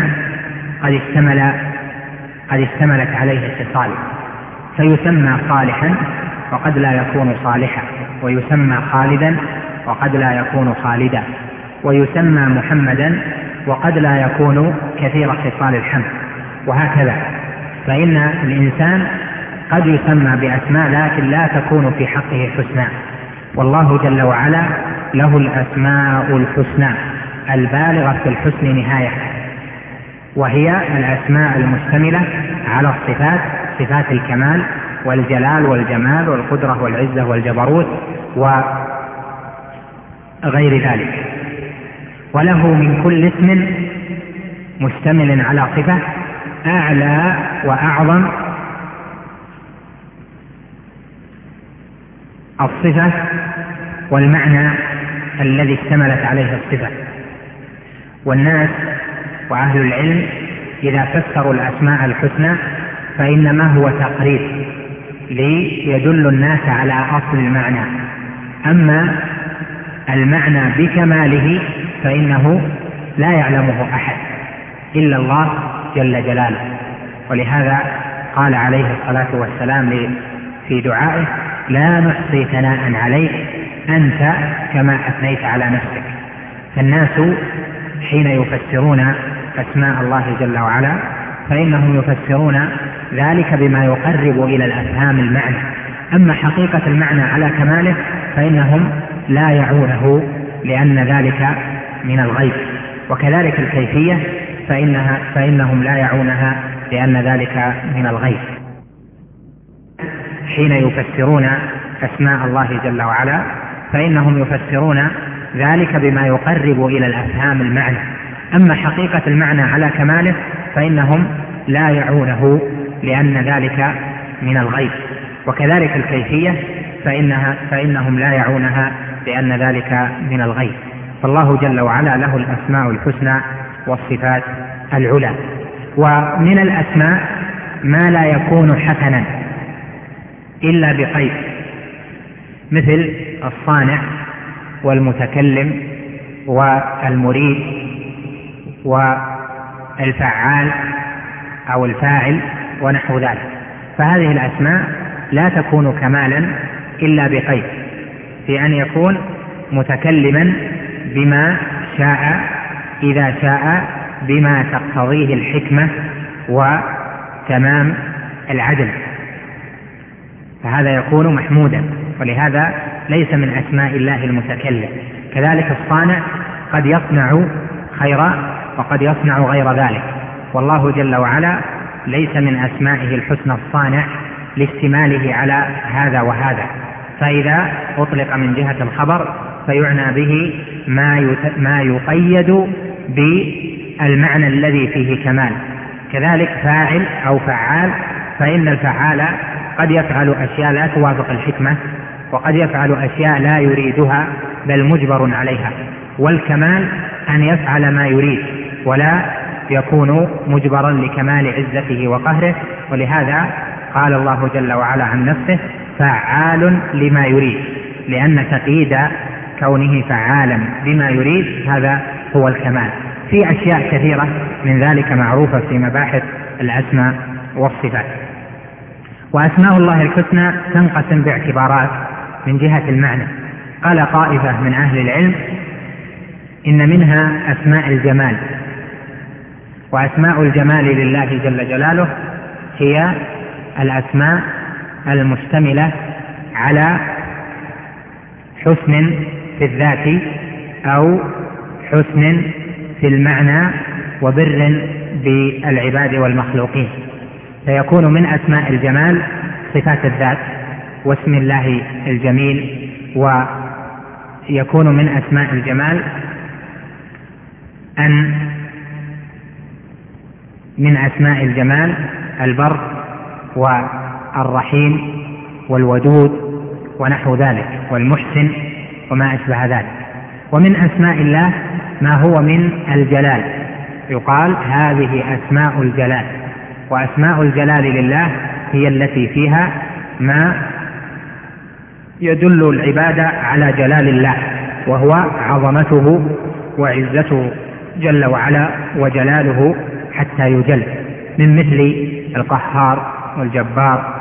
قد اشتملت عليه اتصال، فيسمى صالحا وقد لا يكون صالحا، ويسمى خالدا وقد لا يكون خالدا، ويسمى محمدا وقد لا يكون كثير خصال الحمد، وهكذا. فإن الإنسان قد يسمى بأسماء لكن لا تكون في حقه حسنى، والله جل وعلا له الأسماء الحسنى البالغة في الحسن نهاية، وهي الأسماء المشتملة على الصفات، صفات الكمال والجلال والجمال والقدرة والعزة والجبروت وغير ذلك. وله من كل اسم مشتمل على صفة أعلى وأعظم الصفة والمعنى الذي اشتملت عليه الصفة. والناس وأهل العلم إذا فسروا الأسماء الحسنى فإنما هو تقريب ليدل الناس على أصل المعنى، أما المعنى بكماله فإنه لا يعلمه أحد إلا الله جل جلاله. ولهذا قال عليه الصلاة والسلام في دعائه: لا نحصي ثناء عليك أنت كما أثنيت على نفسك. فالناس حين يفسرون أسماء الله جل وعلا فإنهم يفسرون ذلك بما يقرب إلى الأفهام المعنى، أما حقيقة المعنى على كماله فإنهم لا يعونه لأن ذلك من الغيب، وكذلك الكيفية فإنهم لا يعونها لأن ذلك من الغيب. حين يفسرون أسماء الله جل وعلا فإنهم يفسرون ذلك بما يقرب إلى الأفهام المعنى، أما حقيقة المعنى على كماله فإنهم لا يعونه لأن ذلك من الغيب، وكذلك الكيفية فإنهم لا يعونها لأن ذلك من الغيب. فالله جل وعلا له الأسماء الحسنى والصفات العلى. ومن الأسماء ما لا يكون حسنا إلا بقيد، مثل الصانع والمتكلم والمريد والفعال أو الفاعل ونحو ذلك. فهذه الأسماء لا تكون كمالا إلا بقيد، في أن يكون متكلما بما شاء إذا شاء بما تقتضيه الحكمة وتمام العدل، فهذا يكون محمودا، ولهذا ليس من أسماء الله المتكلم. كذلك الصانع قد يصنع خيرا وقد يصنع غير ذلك، والله جل وعلا ليس من أسمائه الحسنى الصانع لاشتماله على هذا وهذا، فإذا أطلق من جهة الخبر فيعنى به ما يقيد بالمعنى الذي فيه كمال. كذلك فاعل أو فعال، فإن الفعال قد يفعل أشياء لا توافق الحكمة، وقد يفعل أشياء لا يريدها بل مجبر عليها، والكمال أن يفعل ما يريد ولا يكون مجبرا لكمال عزته وقهره. ولهذا قال الله جل وعلا عن نفسه فعال لما يريد، لأن تقييد كونه فعالا بما يريد هذا هو الكمال. في أشياء كثيرة من ذلك معروفة في مباحث الأسماء والصفات. وأسماء الله الحسنى تنقسم باعتبارات من جهة المعنى. قال طائفة من أهل العلم إن منها أسماء الجمال، وأسماء الجمال لله جل جلاله هي الأسماء المشتملة على حسن في الذات أو حسن في المعنى وبر بالعباد والمخلوقين، فيكون من أسماء الجمال صفات الذات واسم الله الجميل، ويكون من أسماء الجمال أن من أسماء الجمال البر والرحيم والودود ونحو ذلك والمحسن وما أشبه ذلك. ومن أسماء الله ما هو من الجلال، يقال هذه أسماء الجلال، وأسماء الجلال لله هي التي فيها ما يدل العباد على جلال الله، وهو عظمته وعزته جل وعلا وجلاله حتى يجل، من مثل القهار والجبار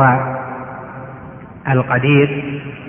والقدير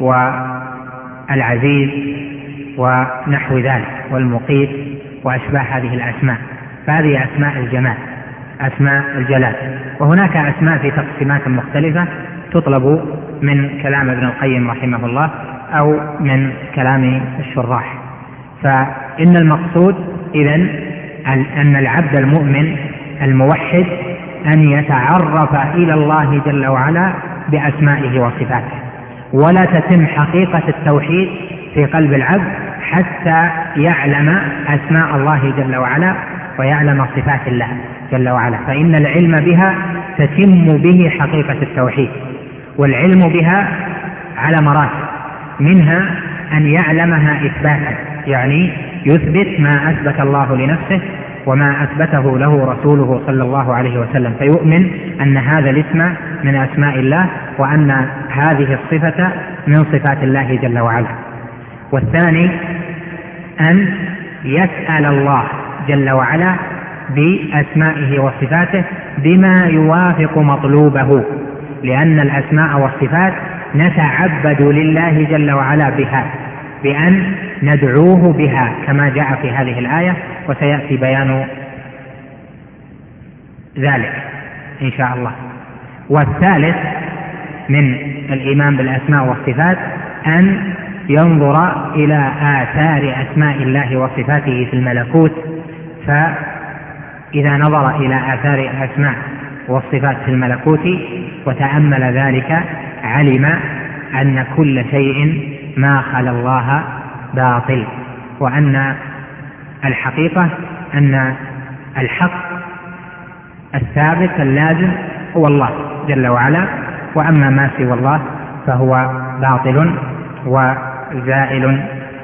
والعزيز ونحو ذلك والمقيت وأشباه هذه الأسماء. فهذه أسماء الجمال، أسماء الجلال. وهناك أسماء في تقسيمات مختلفة تطلب من كلام ابن القيم رحمه الله أو من كلام الشراح. فإن المقصود إذن أن العبد المؤمن الموحد أن يتعرف إلى الله جل وعلا بأسمائه وصفاته، ولا تتم حقيقة التوحيد في قلب العبد حتى يعلم أسماء الله جل وعلا ويعلم صفات الله جل وعلا، فإن العلم بها تتم به حقيقة التوحيد. والعلم بها على مراتب، منها أن يعلمها إثباتا، يعني يثبت ما أثبت الله لنفسه وما أثبته له رسوله صلى الله عليه وسلم، فيؤمن أن هذا الاسم من أسماء الله وأن هذه الصفة من صفات الله جل وعلا. والثاني أن يسأل الله جل وعلا بأسمائه وصفاته بما يوافق مطلوبه، لأن الأسماء والصفات نتعبد لله جل وعلا بها بأن ندعوه بها كما جاء في هذه الآية، وسيأتي بيان ذلك إن شاء الله. والثالث من الإيمان بالأسماء والصفات أن ينظر إلى آثار أسماء الله وصفاته في الملكوت، فإذا نظر إلى آثار الأسماء والصفات في الملكوت وتأمل ذلك علم أن كل شيء ما خلا الله باطل، وأن الحقيقة أن الحق الثابت اللازم هو الله جل وعلا، وأما ما سوى الله فهو باطل وزائل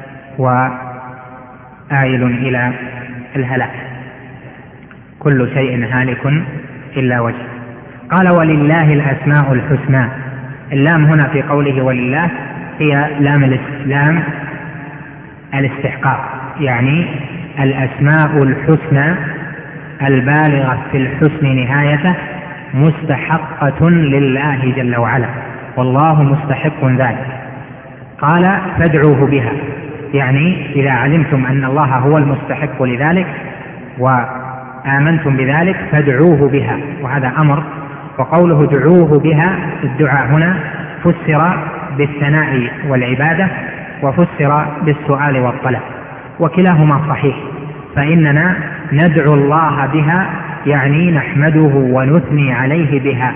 وآيل إلى الهلاك. كل شيء هالك إلا وجهه. قال ولله الأسماء الحسنى. اللام هنا في قوله ولله هي لام الاستحقاق، يعني الأسماء الحسنى البالغة في الحسن نهايته مستحقة لله جل وعلا، والله مستحق ذلك. قال فادعوه بها، يعني إذا علمتم أن الله هو المستحق لذلك وآمنتم بذلك فادعوه بها، وهذا أمر. وقوله دعوه بها، الدعاء هنا فسر بالثناء والعبادة وفسر بالسؤال والطلب، وكلاهما صحيح، فإننا ندعو الله بها يعني نحمده ونثني عليه بها،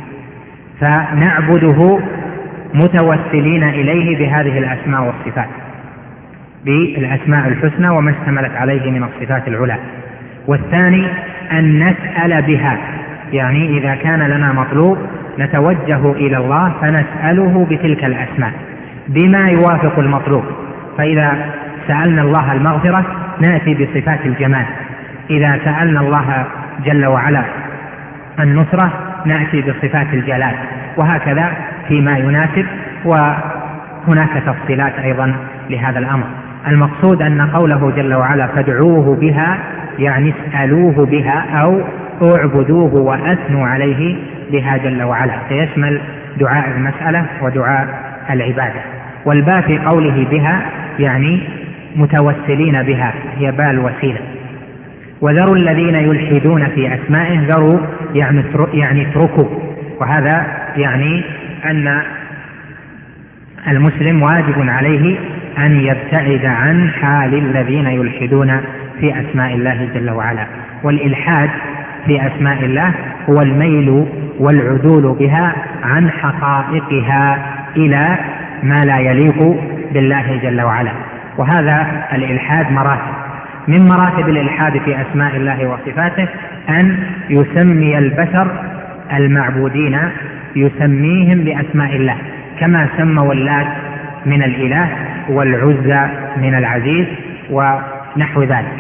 فنعبده متوسلين إليه بهذه الأسماء والصفات، بالأسماء الحسنى وما اشتملت عليه من الصفات العلى. والثاني أن نسأل بها، يعني إذا كان لنا مطلوب نتوجه إلى الله فنسأله بتلك الأسماء بما يوافق المطلوب. فإذا سألنا الله المغفرة نأتي بصفات الجمال، إذا سألنا الله جل وعلا النصرة نأتي بصفات الجلال، وهكذا فيما يناسب. وهناك تفصيلات أيضا لهذا الأمر. المقصود أن قوله جل وعلا فادعوه بها يعني اسألوه بها أو اعبدوه وأثنوا عليه بها جل وعلا، فيشمل دعاء المسألة ودعاء العبادة. والباء في قوله بها يعني متوسلين بها، هي باء الوسيلة. وذروا الذين يلحدون في أسمائه، ذروا يعني اتركوا، وهذا يعني أن المسلم واجب عليه أن يبتعد عن حال الذين يلحدون في أسماء الله جل وعلا. والإلحاد في أسماء الله هو الميل والعدول بها عن حقائقها إلى ما لا يليق بالله جل وعلا. وهذا الإلحاد مراتب، من مراتب الإلحاد في أسماء الله وصفاته أن يسمي البشر المعبودين يسميهم بأسماء الله، كما سموا اللات من الإله والعزى من العزيز ونحو ذلك.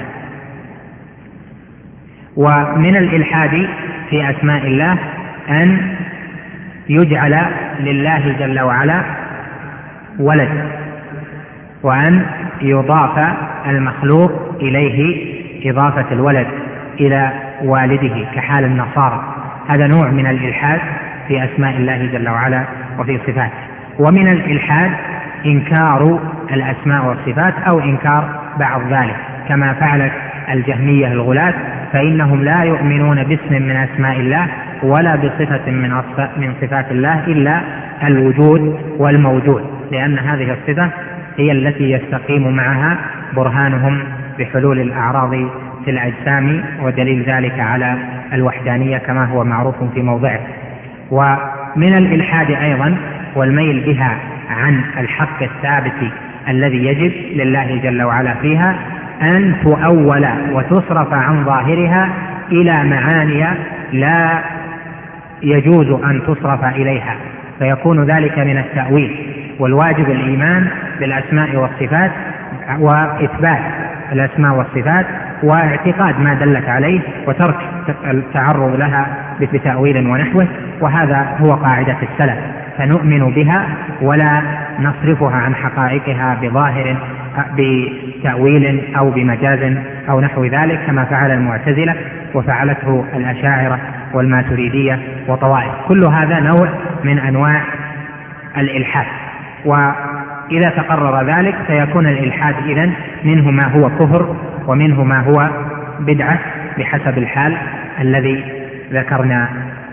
ومن الإلحاد في أسماء الله أن يجعل لله جل وعلا ولد، وأن يضاف المخلوق إليه إضافة الولد إلى والده كحال النصارى، هذا نوع من الإلحاد في أسماء الله جل وعلا وفي صفاته. ومن الإلحاد إنكار الأسماء والصفات أو إنكار بعض ذلك، كما فعلت الجهمية الغلاة، فإنهم لا يؤمنون باسم من أسماء الله ولا بصفة من صفات الله إلا الوجود والموجود، لأن هذه الصفة هي التي يستقيم معها برهانهم بحلول الأعراض في الأجسام، ودليل ذلك على الوحدانية كما هو معروف في موضعه. ومن الإلحاد أيضا والميل بها عن الحق الثابت الذي يجب لله جل وعلا فيها أن تؤول وتصرف عن ظاهرها إلى معاني لا يجوز أن تصرف إليها، فيكون ذلك من التأويل. والواجب الإيمان بالأسماء والصفات وإثبات الأسماء والصفات واعتقاد ما دلت عليه وترك التعرض لها بتأويل ونحوه، وهذا هو قاعدة السلف، فنؤمن بها ولا نصرفها عن حقائقها بظاهر بتأويل أو بمجاز أو نحو ذلك، كما فعل المعتزلة وفعلته الأشاعرة والماتريدية وطوائف. كل هذا نوع من أنواع الإلحاد، وإذا تقرر ذلك سيكون الإلحاد إذن منه ما هو كفر ومنه ما هو بدعة بحسب الحال الذي ذكرنا.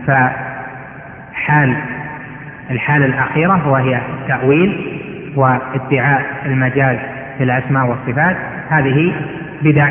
الحالة الأخيرة وهي التأويل وادعاء المجاز في الأسماء والصفات، هذه بدع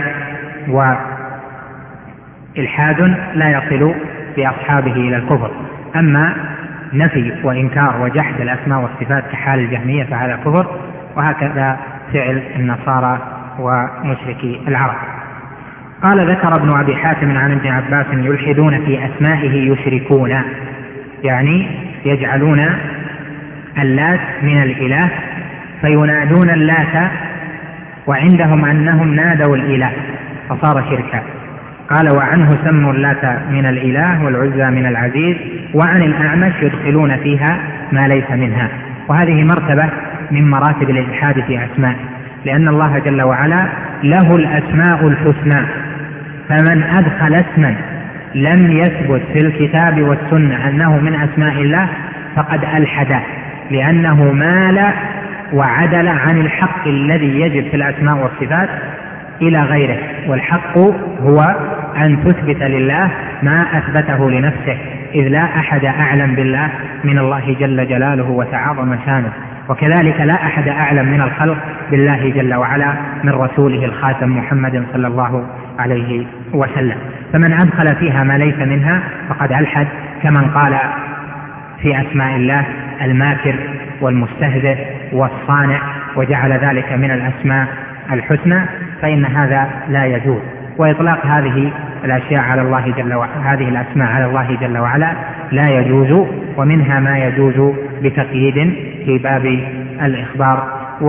وإلحاد لا يصل بأصحابه إلى الكفر. أما نفي وإنكار وجحد الأسماء والصفات كحال الجهمية فهذا كفر، وهكذا فعل النصارى ومشركي العرب. قال ذكر ابن أبي حاتم عن ابن عباس يلحدون في أسمائه يشركون، يعني يجعلون اللات من الإله فينادون اللات وعندهم أنهم نادوا الإله فصار شركا. قال وعنه سموا اللات من الإله والعزى من العزيز، وعن الأعمش يدخلون فيها ما ليس منها. وهذه مرتبة من مراتب الإلحاد في أسماء، لأن الله جل وعلا له الأسماء الحسنى، فمن أدخل اسما لم يثبت في الكتاب والسنة أنه من أسماء الله فقد ألحد، لأنه مال وعدل عن الحق الذي يجب في الأسماء والصفات إلى غيره، والحق هو أن تثبت لله ما أثبته لنفسه، إذ لا أحد أعلم بالله من الله جل جلاله وتعاظم شانه، وكذلك لا أحد أعلم من الخلق بالله جل وعلا من رسوله الخاتم محمد صلى الله عليه وسلم. فمن أدخل فيها ما ليس منها فقد ألحد، كمن قال في أسماء الله الماكر والمستهزئ والصانع وجعل ذلك من الأسماء الحسنى، فإن هذا لا يجوز. وإطلاق هذه الأشياء على الله جل وعلا، هذه الأسماء على الله جل وعلا لا يجوز، ومنها ما يجوز بتقييد في باب الإخبار.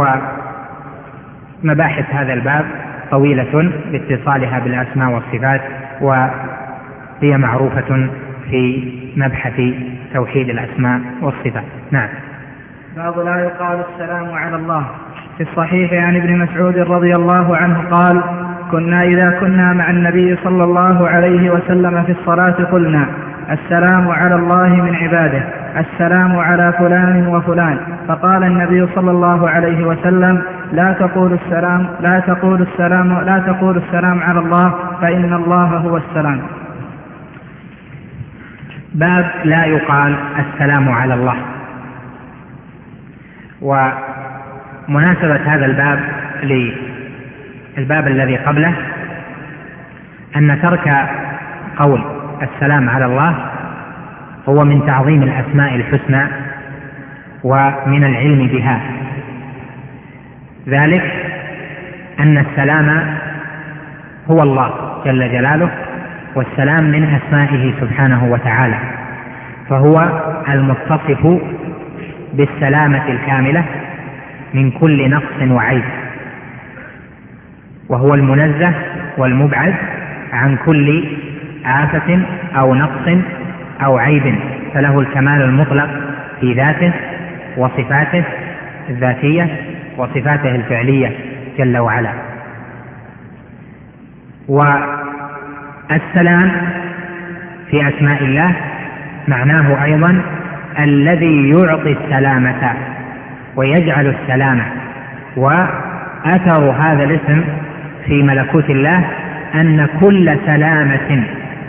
ومباحث هذا الباب طويلة باتصالها بالأسماء والصفات، وهي معروفة في مبحث توحيد الأسماء والصفات. نعم. باب لا يقال السلام على الله. في الصحيح عن ابن مسعود رضي الله عنه قال: كنا إذا كنا مع النبي صلى الله عليه وسلم في الصلاة قلنا: السلام على الله من عباده، السلام على فلان وفلان. فقال النبي صلى الله عليه وسلم: لا تقول السلام على الله، فإن الله هو السلام. باب لا يقال السلام على الله. ومناسبة هذا الباب للباب الذي قبله أن ترك قول السلام على الله هو من تعظيم الأسماء الحسنى ومن العلم بها، ذلك أن السلام هو الله جل جلاله، والسلام من أسمائه سبحانه وتعالى، فهو المتصف بالسلامة الكاملة من كل نقص وعيب، وهو المنزه والمبعد عن كل آفة أو نقص أو عيب، فله الكمال المطلق في ذاته وصفاته الذاتية وصفاته الفعلية جل وعلا. والسلام في أسماء الله معناه أيضا الذي يعطي السلامة ويجعل السلامة. وأثر هذا الاسم في ملكوت الله أن كل سلامة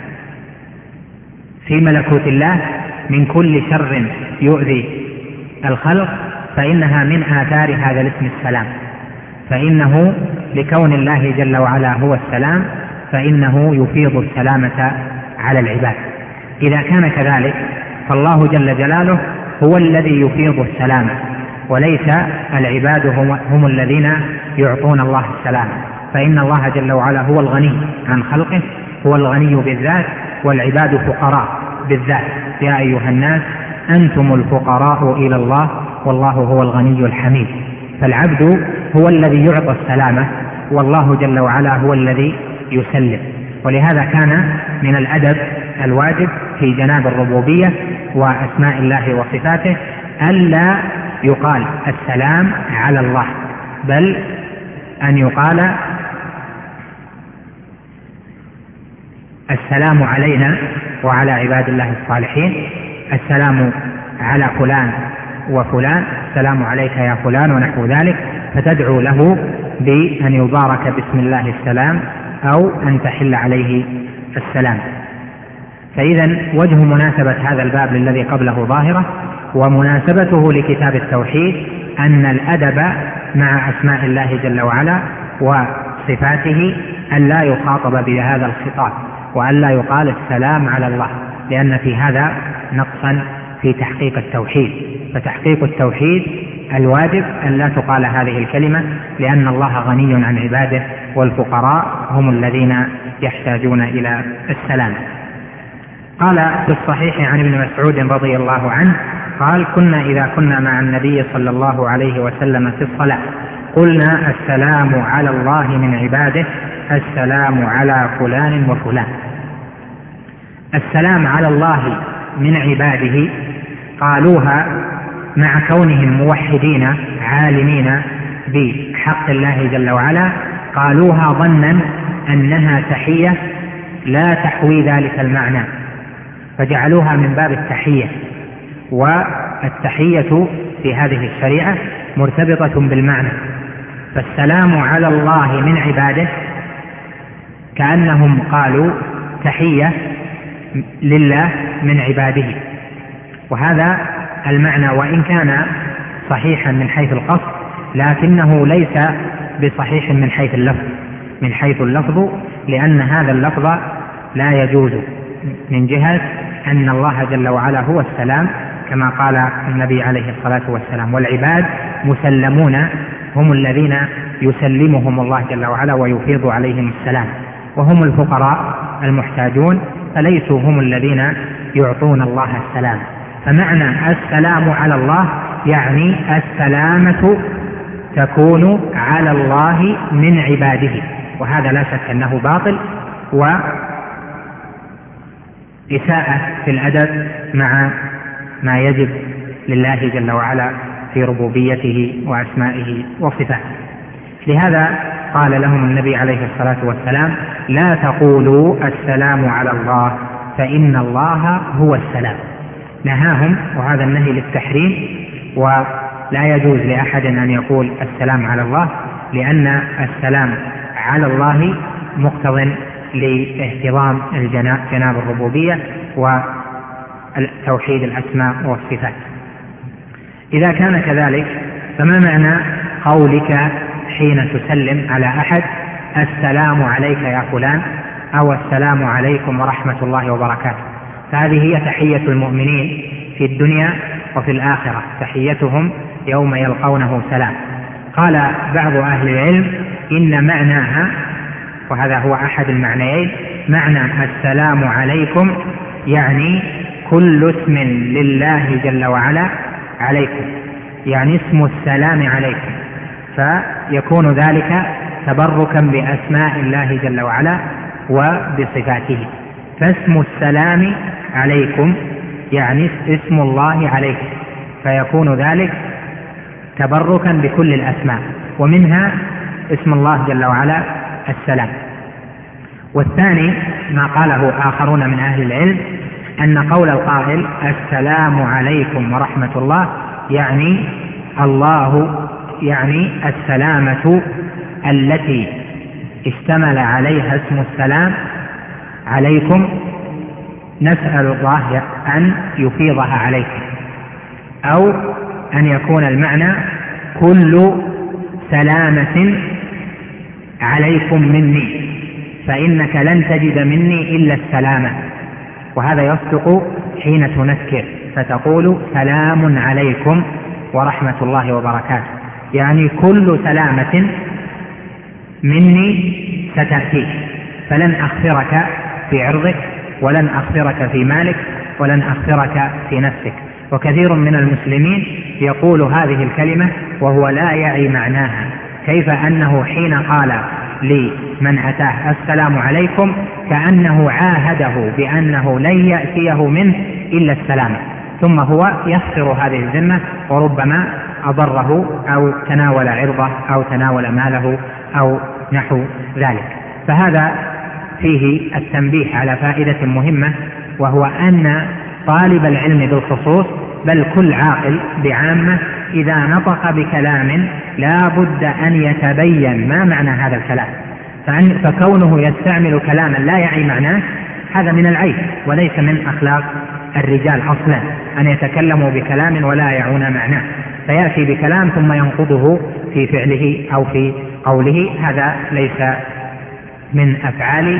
في ملكوت الله من كل شر يؤذي الخلق فإنها من آثار هذا الاسم السلام، فإنه لكون الله جل وعلا هو السلام فإنه يفيض السلامة على العباد. إذا كان كذلك فالله جل جلاله هو الذي يفيض السلامة، وليس العباد هم الذين يعطون الله السلام، فإن الله جل وعلا هو الغني عن خلقه، هو الغني بالذات، والعباد فقراء بالذات. يا أيها الناس أنتم الفقراء إلى الله والله هو الغني الحميد. فالعبد هو الذي يعطى السلامة، والله جل وعلا هو الذي يسلم. ولهذا كان من الأدب الواجب في جناب الربوبية وأسماء الله وصفاته ألا يقال السلام على الله، بل أن يقال السلام علينا وعلى عباد الله الصالحين، السلام على فلان وفلان، السلام عليك يا فلان ونحو ذلك، فتدعو له بأن يبارك باسم الله السلام أو أن تحل عليه السلام. فإذا وجه مناسبة هذا الباب للذي قبله ظاهرة، ومناسبته لكتاب التوحيد أن الأدب مع أسماء الله جل وعلا وصفاته أن لا يخاطب بهذا الخطاب، وأن لا يقال السلام على الله، لأن في هذا نقصا في تحقيق التوحيد. فتحقيق التوحيد الواجب أن لا تقال هذه الكلمة، لأن الله غني عن عباده، والفقراء هم الذين يحتاجون إلى السلام. قال في الصحيح عن ابن مسعود رضي الله عنه قال: كنا إذا كنا مع النبي صلى الله عليه وسلم في الصلاة قلنا: السلام على الله من عباده، السلام على فلان وفلان. السلام على الله من عباده قالوها مع كونهم موحدين عالمين بحق الله جل وعلا قالوها ظنا أنها تحية لا تحوي ذلك المعنى، فجعلوها من باب التحية. والتحية في هذه الشريعة مرتبطة بالمعنى، فالسلام على الله من عباده كأنهم قالوا تحية لله من عباده، وهذا المعنى وإن كان صحيحا من حيث القصد لكنه ليس بصحيح من حيث اللفظ، لأن هذا اللفظ لا يجوز من جهة أن الله جل وعلا هو السلام كما قال النبي عليه الصلاة والسلام، والعباد مسلمون هم الذين يسلمهم الله جل وعلا ويفيض عليهم السلام، وهم الفقراء المحتاجون فليسوا هم الذين يعطون الله السلام. فمعنى السلام على الله يعني السلامة تكون على الله من عباده، وهذا لا شك أنه باطل وإساءة في الأدب مع ما يجب لله جل وعلا في ربوبيته وأسمائه وصفاته. لهذا قال لهم النبي عليه الصلاة والسلام لا تقولوا السلام على الله فإن الله هو السلام، نهاهم، وهذا النهي للتحريم، ولا يجوز لأحد أن يقول السلام على الله، لأن السلام على الله مقتض لاهتضام جناب الربوبية وتوحيد الأسماء والصفات. إذا كان كذلك فما معنى قولك حين تسلم على أحد السلام عليك يا فلان أو السلام عليكم ورحمة الله وبركاته؟ فهذه هي تحية المؤمنين في الدنيا وفي الآخرة، تحيتهم يوم يلقونه سلام. قال بعض أهل العلم إن معناها، وهذا هو أحد المعنيين، معنى السلام عليكم يعني كل اسم لله جل وعلا عليكم، يعني اسم السلام عليكم، فيكون ذلك تبركا بأسماء الله جل وعلا وبصفاته. فاسم السلام عليكم يعني اسم الله عليكم، فيكون ذلك تبركا بكل الأسماء، ومنها اسم الله جل وعلا السلام. والثاني ما قاله آخرون من أهل العلم أن قول القائل السلام عليكم ورحمة الله يعني الله، يعني السلامة التي اشتمل عليها اسم السلام عليكم، نسأل الله أن يفيضها عليكم، أو أن يكون المعنى كل سلامة عليكم مني فإنك لن تجد مني إلا السلامة. وهذا يصدق حين تنكر فتقول سلام عليكم ورحمة الله وبركاته، يعني كل سلامة مني ستأتيك، فلن أخسرك في عرضك ولن أخسرك في مالك ولن أخسرك في نفسك. وكثير من المسلمين يقول هذه الكلمة وهو لا يعي معناها، كيف أنه حين قال لمن أتاه السلام عليكم كأنه عاهده بأنه لن يأتيه منه إلا السلامة، ثم هو يخسر هذه الذمة وربما أضره أو تناول عرضه أو تناول ماله أو نحو ذلك. فهذا فيه التنبيه على فائدة مهمة، وهو أن طالب العلم بالخصوص بل كل عاقل بعامة إذا نطق بكلام لا بد أن يتبين ما معنى هذا الكلام، فكونه يستعمل كلاما لا يعي معناه هذا من العيب، وليس من أخلاق الرجال أصلا أن يتكلموا بكلام ولا يعون معناه، فيأتي بكلام ثم ينقضه في فعله أو في قوله. هذا ليس من أفعال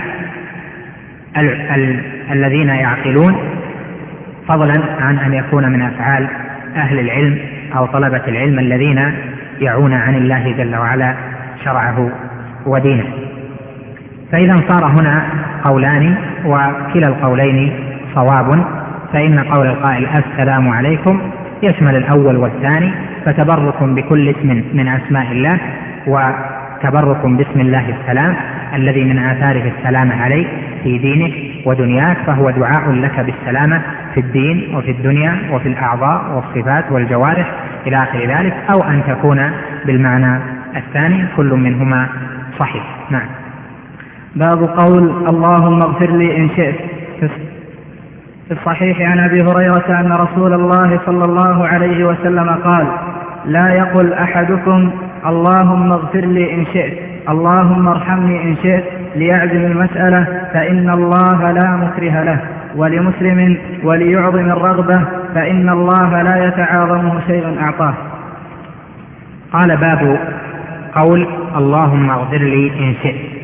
الذين يعقلون، فضلا عن أن يكون من أفعال أهل العلم أو طلبة العلم الذين يعون عن الله جل وعلا شرعه ودينه. فإذا صار هنا قولان وكلا القولين صواب، فإن قول القائل السلام عليكم يشمل الأول والثاني، فتبرك بكل اسم من أسماء الله وتبرك باسم الله السلام الذي من آثاره السلام عليك، في دينك ودنياك، فهو دعاء لك بالسلامة في الدين وفي الدنيا وفي الأعضاء والصفات والجوارح إلى آخر ذلك، أو أن تكون بالمعنى الثاني، كل منهما صحيح. نعم. باب قول اللهم اغفر لي إن شئت. في الصحيح عن أبي هريرة أن رسول الله صلى الله عليه وسلم قال: لا يقل أحدكم اللهم اغفر لي إن شئت، اللهم ارحمني إن شئت، ليعزم المسألة فإن الله لا مكره له. ولمسلم: وليعظم الرغبة فإن الله لا يتعاظمه شيء أعطاه. قال: باب قول اللهم اغفر لي إن شئت.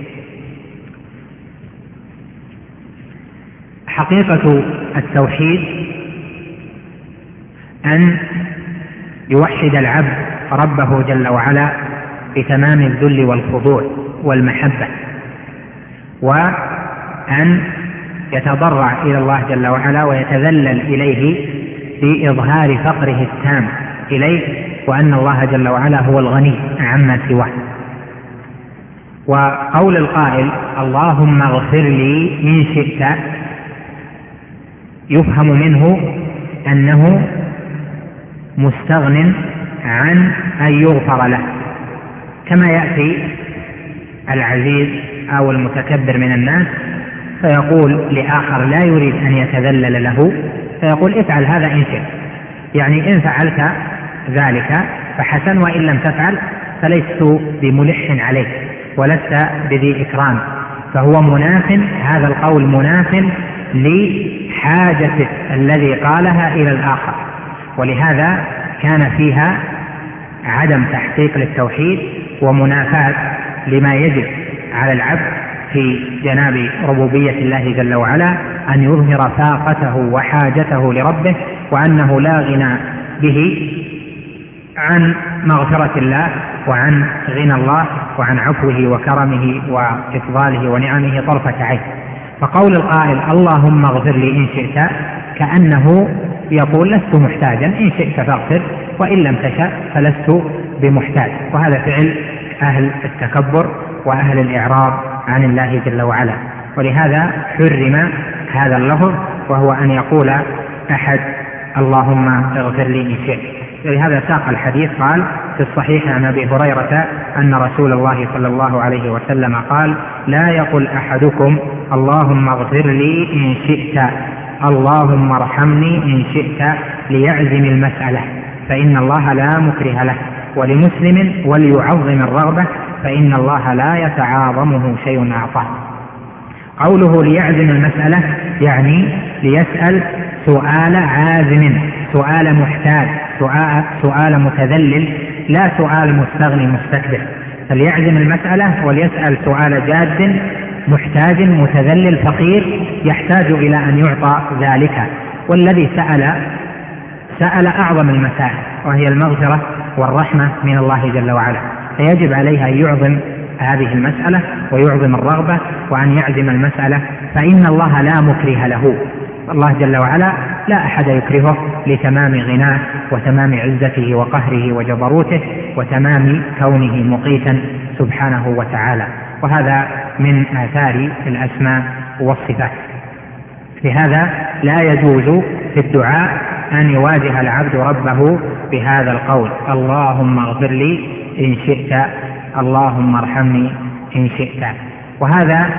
حقيقة التوحيد أن يوحد العبد ربه جل وعلا بتمام الذل والخضوع والمحبة، وأن يتضرع إلى الله جل وعلا ويتذلل إليه بإظهار فقره التام إليه، وأن الله جل وعلا هو الغني عما سواه. وقول القائل اللهم اغفر لي إن شئت يفهم منه أنه مستغن عن أن يغفر له، كما يأتي العزيز أو المتكبر من الناس فيقول لآخر لا يريد أن يتذلل له، فيقول افعل هذا إن شئت، يعني إن فعلت ذلك فحسن، وإن لم تفعل فلست بملح عليك ولست بذي إكرام. فهو مناف، هذا القول مناف لحاجة الذي قالها إلى الآخر، ولهذا كان فيها عدم تحقيق للتوحيد ومنافاة لما يجب على العبد في جناب ربوبية الله جل وعلا، أن يظهر فاقته وحاجته لربه، وأنه لا غنى به عن مغفرة الله وعن غنى الله وعن عفوه وكرمه وإفضاله ونعمه طرفة عين. فقول القائل اللهم اغفر لي إن شئت كأنه يقول لست محتاجا، إن شئت فاغفر وإن لم تشأ فلست بمحتاج. وهذا فعل أهل التكبر وأهل الإعراض عن الله جل وعلا، ولهذا حرم هذا اللفظ، وهو أن يقول أحد اللهم اغفر لي إن شئت. ولهذا ساق الحديث قال في الصحيح عن أبي هريرة أن رسول الله صلى الله عليه وسلم قال: لا يقل أحدكم اللهم اغفر لي إن شئت، اللهم ارحمني إن شئت، ليعزم المسألة فإن الله لا مكره له. ولمسلم: وليعظم الرغبة فإن الله لا يتعاظمه شيء أعطاه. قوله ليعزم المسألة يعني ليسأل سؤال عازم، سؤال محتاج، سؤال متذلل، لا سؤال مستغني مستكبر. فليعزم المسألة وليسأل سؤال جاد محتاج متذلل فقير يحتاج إلى أن يعطى ذلك. والذي سأل أعظم المسائل وهي المغفرة والرحمة من الله جل وعلا، فيجب عليه أن يعظم هذه المسألة ويعظم الرغبة وأن يعزم المسألة، فإن الله لا مكره له. الله جل وعلا لا أحد يكرهه لتمام غناه وتمام عزته وقهره وجبروته وتمام كونه مقيتا سبحانه وتعالى. وهذا من آثار الأسماء والصفات. لهذا لا يجوز في الدعاء أن يواجه العبد ربه بهذا القول اللهم اغفر لي إن شئت، اللهم ارحمني إن شئت. وهذا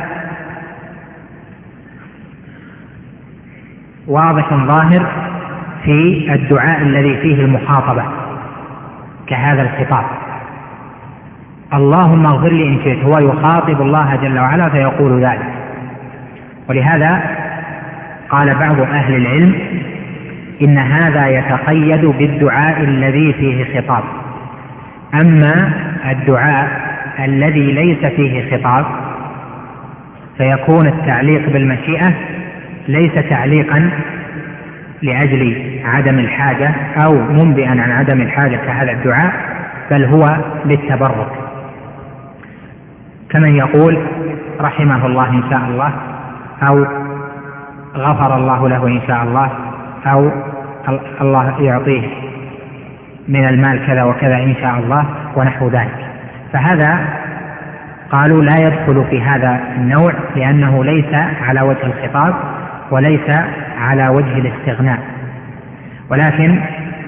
واضح ظاهر في الدعاء الذي فيه المخاطبة كهذا الخطاب اللهم اغفر لي إن شئت، هو يخاطب الله جل وعلا فيقول ذلك. ولهذا قال بعض أهل العلم إن هذا يتقيد بالدعاء الذي فيه خطاب، أما الدعاء الذي ليس فيه خطاب فيكون التعليق بالمشيئة ليس تعليقا لأجل عدم الحاجة أو منبئا عن عدم الحاجة كهذا الدعاء، بل هو للتبرك، كمن يقول رحمه الله إن شاء الله، أو غفر الله له إن شاء الله، أو الله يعطيه من المال كذا وكذا إن شاء الله، ونحو ذلك. فهذا قالوا لا يدخل في هذا النوع لأنه ليس على وجه الخطاب وليس على وجه الاستغناء، ولكن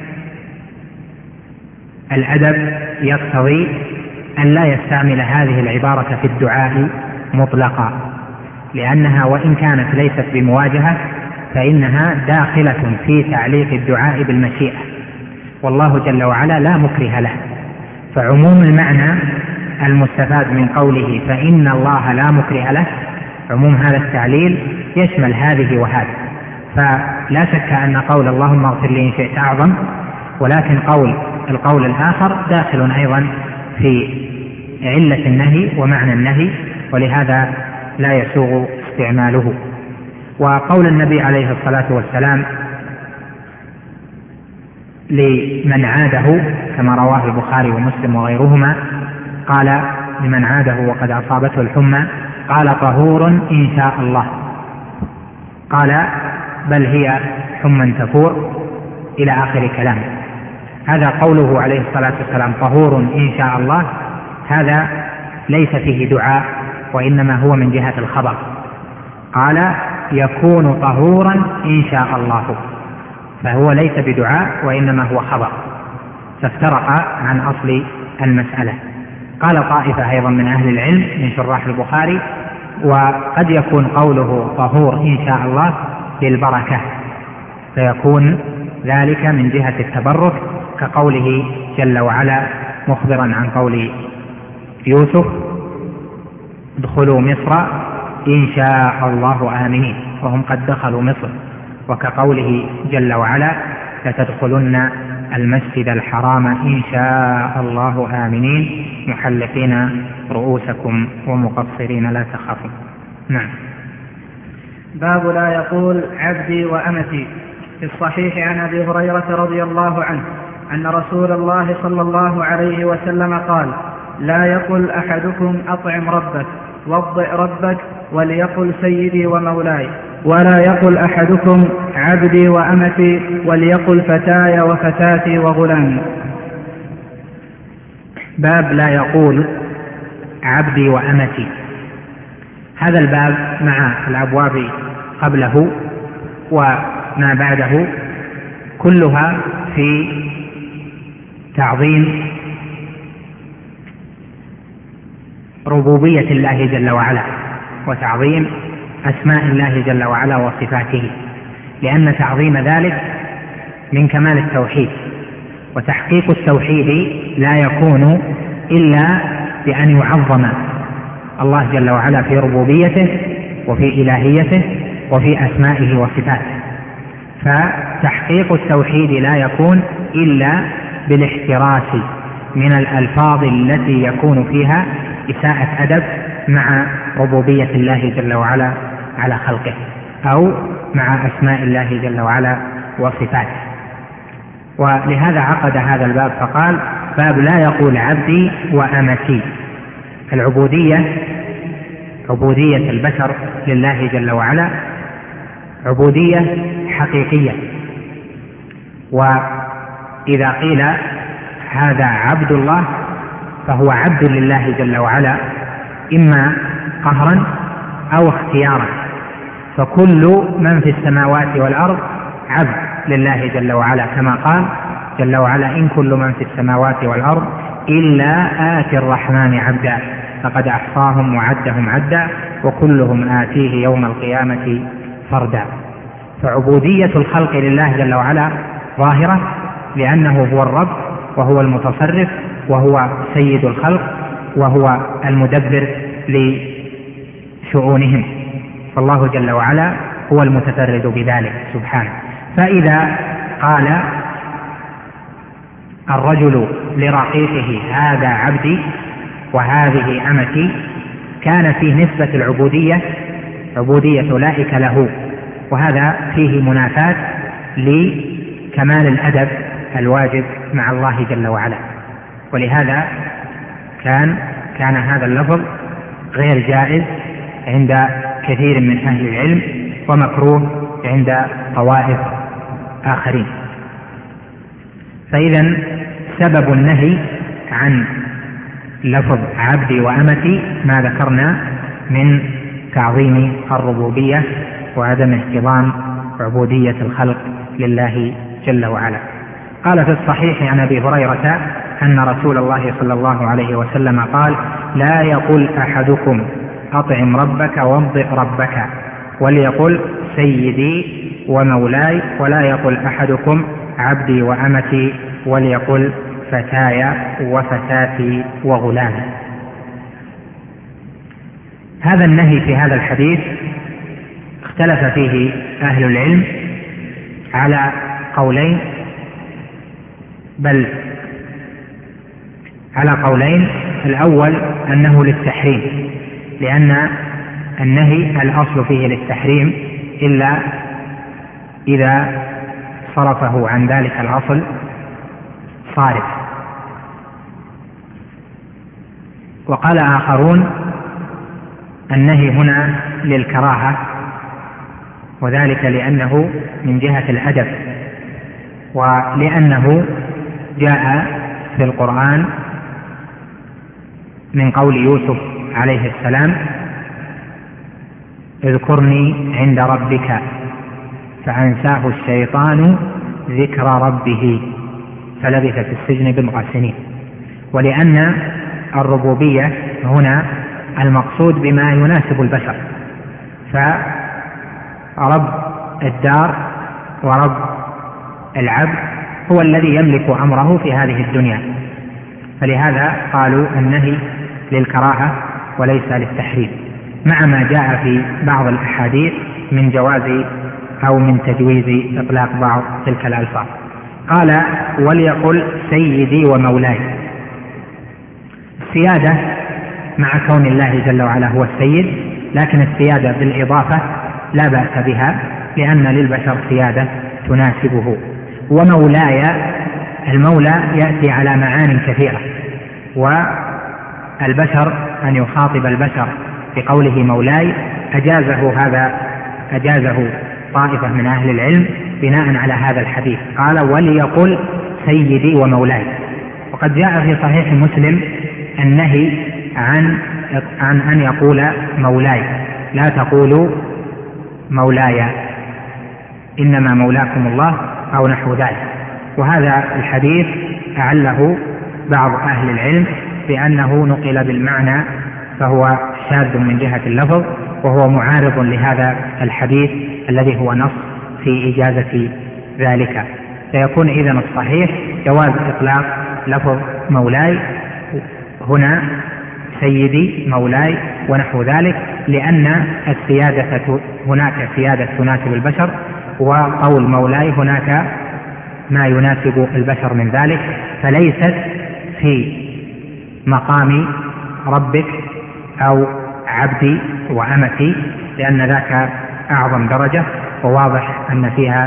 الأدب يقتضي أن لا يستعمل هذه العبارة في الدعاء مطلقا، لأنها وإن كانت ليست بمواجهة فإنها داخلة في تعليق الدعاء بالمشيئة، والله جل وعلا لا مكره له. فعموم المعنى المستفاد من قوله فإن الله لا مكره له، عموم هذا التعليل يشمل هذه وهذه، فلا شك أن قول اللهم اغفر لي إن شئت أعظم، ولكن القول الآخر داخل أيضا في علة النهي ومعنى النهي، ولهذا لا يسوغ استعماله. وقول النبي عليه الصلاة والسلام لمن عاده كما رواه البخاري ومسلم وغيرهما، قال لمن عاده وقد أصابته الحمى قال طهور إن شاء الله، قال بل هي حمى تفور إلى آخر كلامه. هذا قوله عليه الصلاة والسلام طهور إن شاء الله، هذا ليس فيه دعاء وإنما هو من جهة الخبر، قال يكون طهورا إن شاء الله، فهو ليس بدعاء وإنما هو خبر، فافترق عن أصل المسألة. قال طائفة أيضا من أهل العلم من شراح البخاري وقد يكون قوله طهور إن شاء الله بالبركة، فيكون ذلك من جهة التبرك كقوله جل وعلا مخبرا عن قول يوسف ادخلوا مصر إن شاء الله آمنين، وهم قد دخلوا مصر، وكقوله جل وعلا لتدخلن المسجد الحرام إن شاء الله آمنين محلقين رؤوسكم ومقصرين لا تخافون. نعم. باب لا يقول عبدي وأمتي. في الصحيح عن أبي هريرة رضي الله عنه أن رسول الله صلى الله عليه وسلم قال لا يقل أحدكم أطعم ربك وضئ ربك وليقل سيدي ومولاي، ولا يقل أحدكم عبدي وأمتي وليقل فتاي وفتاتي وغلامي. باب لا يقول عبدي وأمتي. هذا الباب مع الأبواب قبله وما بعده كلها في تعظيم ربوبية الله جل وعلا وتعظيم أسماء الله جل وعلا وصفاته، لأن تعظيم ذلك من كمال التوحيد، وتحقيق التوحيد لا يكون إلا بأن يعظم الله جل وعلا في ربوبيته وفي إلهيته وفي أسمائه وصفاته. فتحقيق التوحيد لا يكون إلا بالاحتراس من الألفاظ التي يكون فيها إساءة أدب مع ربوبية الله جل وعلا على خلقه أو مع أسماء الله جل وعلا وصفاته. ولهذا عقد هذا الباب فقال باب لا يقول عبدي وأمتي. العبودية عبودية البشر لله جل وعلا عبودية حقيقية، وإذا قيل هذا عبد الله فهو عبد لله جل وعلا إما قهرا أو اختيارا، فكل من في السماوات والأرض عبد لله جل وعلا، كما قال جل وعلا إن كل من في السماوات والأرض إلا آتي الرحمن عبدا فقد أحصاهم وعدهم عدا وكلهم آتيه يوم القيامة فردا. فعبودية الخلق لله جل وعلا ظاهرة لأنه هو الرب وهو المتصرف وهو سيد الخلق وهو المدبر لشؤونهم، فالله جل وعلا هو المتفرد بذلك سبحانه. فإذا قال الرجل لرقيقه هذا عبدي وهذه أمتي كان فيه نسبة العبودية عبودية أولئك له، وهذا فيه منافاة لكمال الأدب الواجب مع الله جل وعلا، ولهذا كان هذا اللفظ غير جائز عند كثير من أهل العلم ومكروه عند طوائف آخرين. فإذا سبب النهي عن لفظ عبدي وأمتي ما ذكرنا من تعظيم الربوبية وعدم احتضان عبودية الخلق لله جل وعلا. قال في الصحيح عن أبي هريرة أن رسول الله صلى الله عليه وسلم قال: لا يقل أحدكم أطعم ربك وامضئ ربك، وليقل سيدي ومولاي، ولا يقل أحدكم عبدي وأمتي، وليقل فتاي وفتاتي وغلامي. هذا النهي في هذا الحديث اختلف فيه أهل العلم على قولين، بل على قولين. الأول أنه للتحريم، لأن النهي الأصل فيه للتحريم إلا إذا صرفه عن ذلك الأصل صارف. وقال آخرون النهي هنا للكراهة، وذلك لأنه من جهة الأدب، ولأنه جاء في القرآن من قول يوسف عليه السلام: اذكرني عند ربك فأنساه الشيطان ذكر ربه فلبث في السجن بضع سنين. ولأن الربوبية هنا المقصود بما يناسب البشر، فرب الدار ورب العبد هو الذي يملك أمره في هذه الدنيا، فلهذا قالوا النهي للكراهة وليس للتحريم، مع ما جاء في بعض الأحاديث من جواز أو من تجويز إطلاق بعض تلك الألفاظ. قال: وليقل سيدي ومولاي. السيادة مع كون الله جل وعلا هو السيد، لكن السيادة بالإضافة لا بأس بها، لأن للبشر سيادة تناسبه. ومولاي، المولى يأتي على معان كثيرة، والبشر أن يخاطب البشر بقوله مولاي أجازه طائفة من أهل العلم بناء على هذا الحديث. قال: وليقل سيدي ومولاي. وقد جاء في صحيح مسلم النهي عن أن يقول مولاي، لا تقولوا مولاي إنما مولاكم الله أو نحو ذلك. وهذا الحديث أعله بعض أهل العلم بأنه نقل بالمعنى، فهو شاذ من جهة اللفظ، وهو معارض لهذا الحديث الذي هو نص في إجازة ذلك. فيكون إذن الصحيح جواز إطلاق لفظ مولاي هنا سيدي مولاي ونحو ذلك، لأن السيادة هناك سيادة تناسب البشر، وقول مولاي هناك ما يناسب البشر من ذلك، فليست في مقام ربك أو عبدي وأمتي، لأن ذاك أعظم درجة، وواضح أن فيها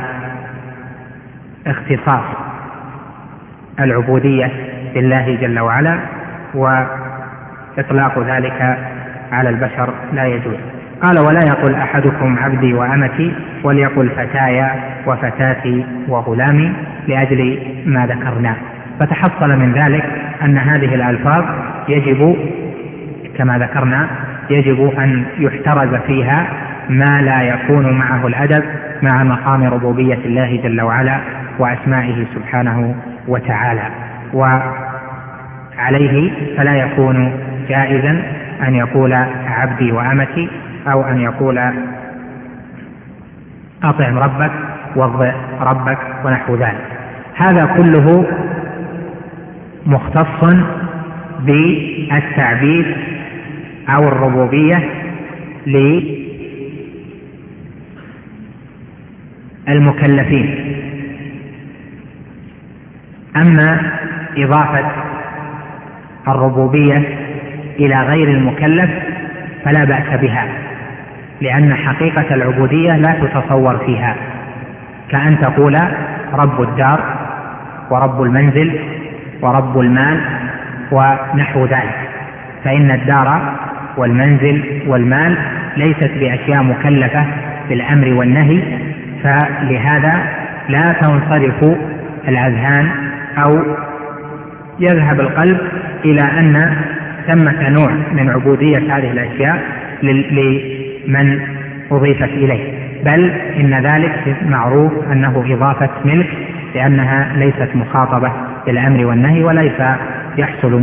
اختصاص العبودية لله جل وعلا، وإطلاق ذلك على البشر لا يجوز. قال: ولا يقل أحدكم عبدي وأمتي، وليقل فتاي وفتاتي وغلامي، لأجل ما ذكرنا. فتحصل من ذلك أن هذه الألفاظ يجب كما ذكرنا يجب أن يحترز فيها ما لا يكون معه الأدب مع مقام ربوبية الله جل وعلا وأسمائه سبحانه وتعالى. وعليه فلا يكون جائزا أن يقول عبدي وأمتي، أو أن يقول أطعم ربك واغض ربك ونحو ذلك. هذا كله مختص بالتعبيد أو الربوبية للمكلفين. أما إضافة الربوبية إلى غير المكلف فلا بأس بها، لأن حقيقة العبودية لا تتصور فيها، كأن تقول رب الدار ورب المنزل ورب المال ونحو ذلك، فإن الدار والمنزل والمال ليست بأشياء مكلفة بالأمر والنهي، فلهذا لا تنصرف الأذهان أو يذهب القلب إلى أن ثمة نوع من عبودية هذه الأشياء لمن أضيفت إليه، بل إن ذلك معروف أنه إضافة ملك، لأنها ليست مخاطبة بالأمر والنهي، وليس يحصل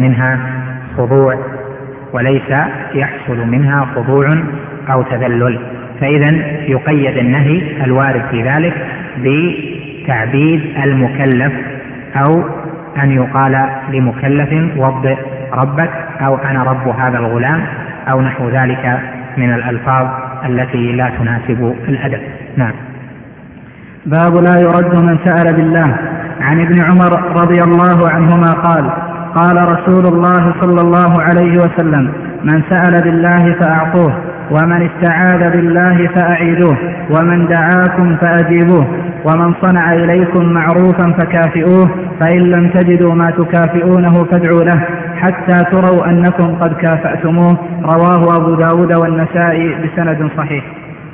منها خضوع أو تذلل. فإذا يقيد النهي الوارد في ذلك بتعبيد المكلف، أو أن يقال لمكلف وضع ربك، أو أنا رب هذا الغلام، أو نحو ذلك من الألفاظ التي لا تناسب الأدب. نعم. باب لا يرد من سأل بالله. عن ابن عمر رضي الله عنهما قال: قال رسول الله صلى الله عليه وسلم: من سأل بالله فأعطوه، ومن استعاذ بالله فأعيدوه، ومن دعاكم فأجيبوه، ومن صنع إليكم معروفا فكافئوه، فإن لم تجدوا ما تكافئونه فادعوا له حتى تروا أنكم قد كافأتموه. رواه أبو داود والنسائي بسند صحيح.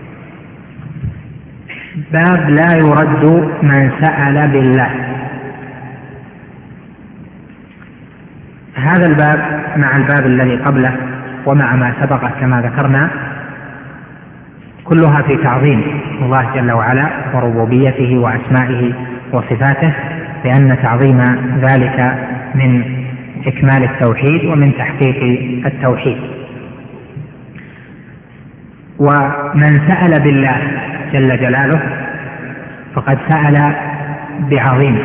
باب لا يرد من سأل بالله. هذا الباب مع الباب الذي قبله ومع ما سبق كما ذكرنا كلها في تعظيم الله جل وعلا وربوبيته وأسمائه وصفاته، لأن تعظيم ذلك من إكمال التوحيد ومن تحقيق التوحيد. ومن سأل بالله جل جلاله فقد سأل بعظيم،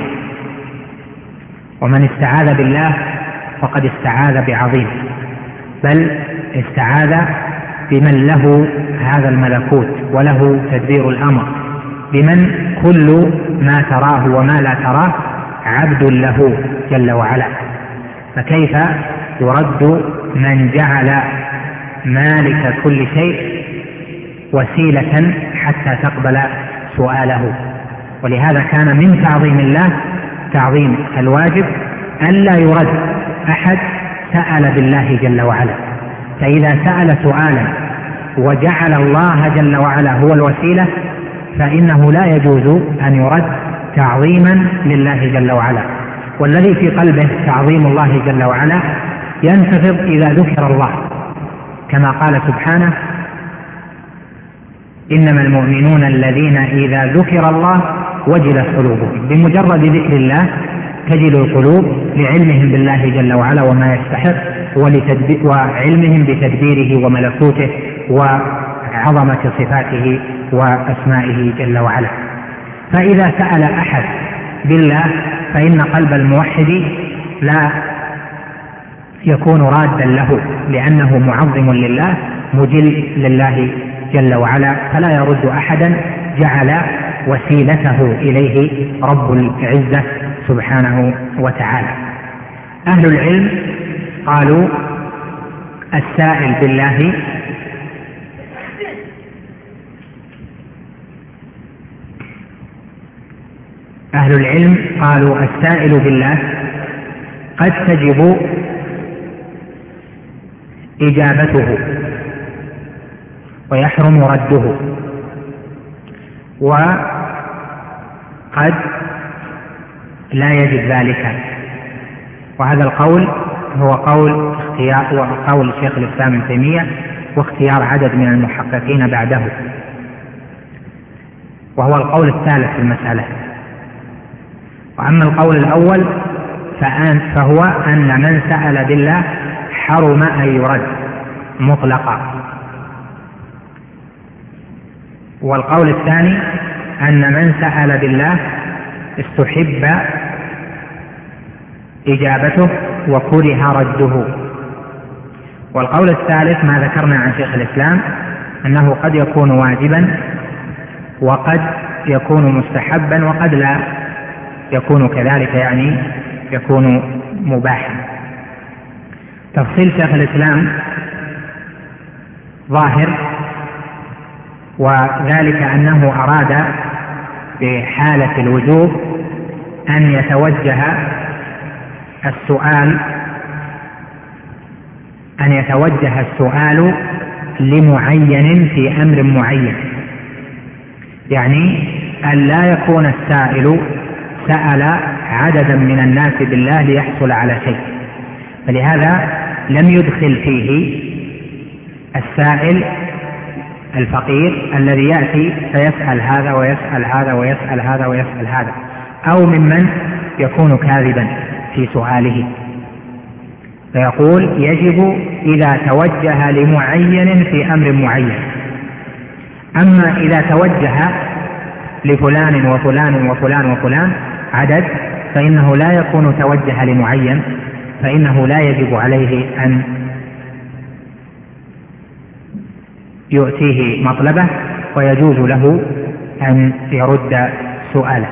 ومن استعاذ بالله فقد استعاذ بعظيم، بل استعاذ بمن له هذا الملكوت وله تدبير الأمر، بمن كل ما تراه وما لا تراه عبد له جل وعلا. فكيف يرد من جعل مالك كل شيء وسيلة حتى تقبل سؤاله؟ ولهذا كان من تعظيم الله تعظيم الواجب ألا يرد أحد سأل بالله جل وعلا. فإذا سأل سؤالا وجعل الله جل وعلا هو الوسيلة فإنه لا يجوز أن يرد تعظيما لله جل وعلا. والذي في قلبه تعظيم الله جل وعلا ينتفض إذا ذكر الله، كما قال سبحانه: إنما المؤمنون الذين إذا ذكر الله وجلت قلوبهم. بمجرد ذكر الله تجل القلوب لعلمهم بالله جل وعلا وما يستحق، وعلمهم بتدبيره وملكوته وعظمة صفاته وأسمائه جل وعلا. فإذا سأل أحد بالله فإن قلب الموحد لا يكون رادا له، لأنه معظم لله مجل لله جل وعلا، فلا يرد أحدا جعل وسيلته إليه رب العزة سبحانه وتعالى. أهل العلم قالوا السائل بالله أهل العلم قالوا السائل بالله قد تجب إجابته ويحرم رده، وقد لا يجب ذلك. وهذا القول هو قول شيخ الإسلام ابن تيمية واختيار عدد من المحققين بعده، وهو القول الثالث في المسألة. وأما القول الأول فهو أن من سأل بالله حرم أن يرد مطلقا، والقول الثاني أن من سأل بالله استحب إجابته وكره رده. والقول الثالث ما ذكرنا عن شيخ الإسلام أنه قد يكون واجبا وقد يكون مستحبا وقد لا يكون كذلك، يعني يكون مباحا. تفصيل شيخ الإسلام ظاهر، وذلك أنه أراد بحالة الوجوب أن يتوجه السؤال لمعين في أمر معين، يعني أن لا يكون السائل سأل عددا من الناس بالله ليحصل على شيء. فلهذا لم يدخل فيه السائل الفقير الذي يأتي فيسأل هذا ويسأل هذا ويسأل هذا ويسأل هذا، أو ممن يكون كاذبا في سؤاله، فيقول يجب إذا توجه لمعين في أمر معين. أما إذا توجه لفلان وفلان وفلان وفلان عدد فإنه لا يكون توجه لمعين، فإنه لا يجب عليه أن يؤتيه مطلبه، ويجوز له أن يرد سؤاله.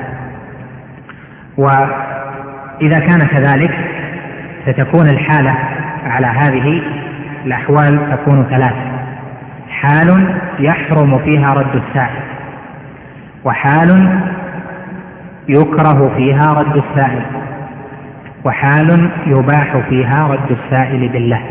وإذا كان كذلك ستكون الحالة على هذه الأحوال تكون ثلاثة: حال يحرم فيها رد السائل، وحال يكره فيها رد السائل، وحال يباح فيها رد السائل بالله.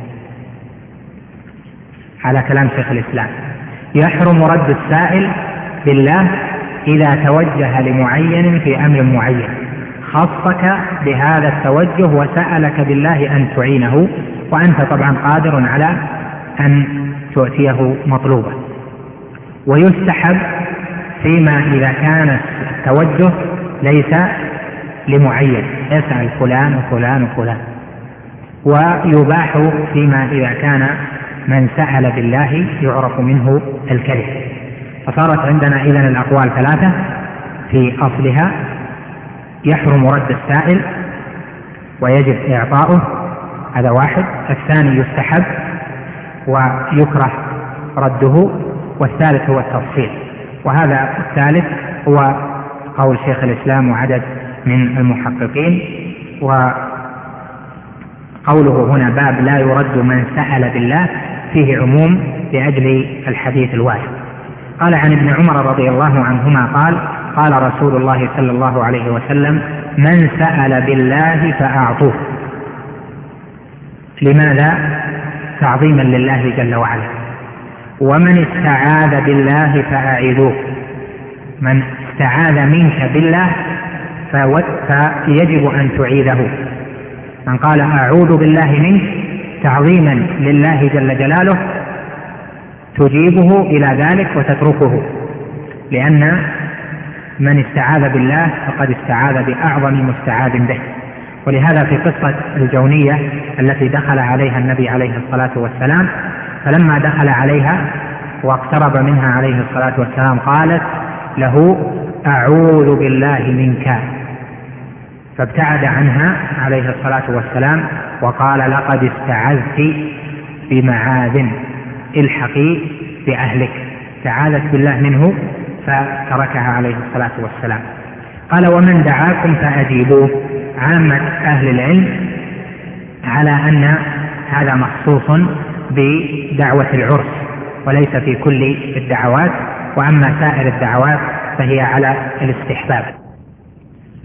على كلام شيخ الإسلام، يحرم رد السائل بالله إذا توجه لمعين في أمر معين، خصك بهذا التوجه وسألك بالله أن تعينه، وأنت طبعا قادر على أن تؤتيه مطلوبه. ويستحب فيما إذا كان التوجه ليس لمعين، يسأل فلان وفلان وفلان. ويباح فيما إذا كان من سأل بالله يعرف منه الكذب. فصارت عندنا إذن الأقوال ثلاثة في أصلها: يحرم رد السائل ويجب إعطاؤه، هذا واحد. الثاني يستحب ويكره رده، والثالث هو التفصيل. وهذا الثالث هو قول شيخ الإسلام وعدد من المحققين. وقوله هنا باب لا يرد من سأل بالله فيه عموم لأجل الحديث الوارد. قال عن ابن عمر رضي الله عنهما قال: قال رسول الله صلى الله عليه وسلم: من سأل بالله فأعطوه. لماذا؟ تعظيما لله جل وعلا. ومن استعاذ بالله فأعيذوه. من استعاذ منك بالله فيجب أن تعيذه. من قال أعوذ بالله منك تعظيما لله جل جلاله تجيبه إلى ذلك وتتركه، لأن من استعاذ بالله فقد استعاذ بأعظم مستعاذ به. ولهذا في قصة الجونية التي دخل عليها النبي عليه الصلاة والسلام، فلما دخل عليها واقترب منها عليه الصلاة والسلام قالت له: أعوذ بالله منك. فابتعد عنها عليه الصلاة والسلام وقال: لقد استعذت بمعاذ، الحقي بأهلك. استعاذت بالله منه فتركها عليه الصلاة والسلام. قال: ومن دعاكم فأجيبوه. عامة أهل العلم على أن هذا مخصوص بدعوة العرس وليس في كل الدعوات، وأما سائر الدعوات فهي على الاستحباب.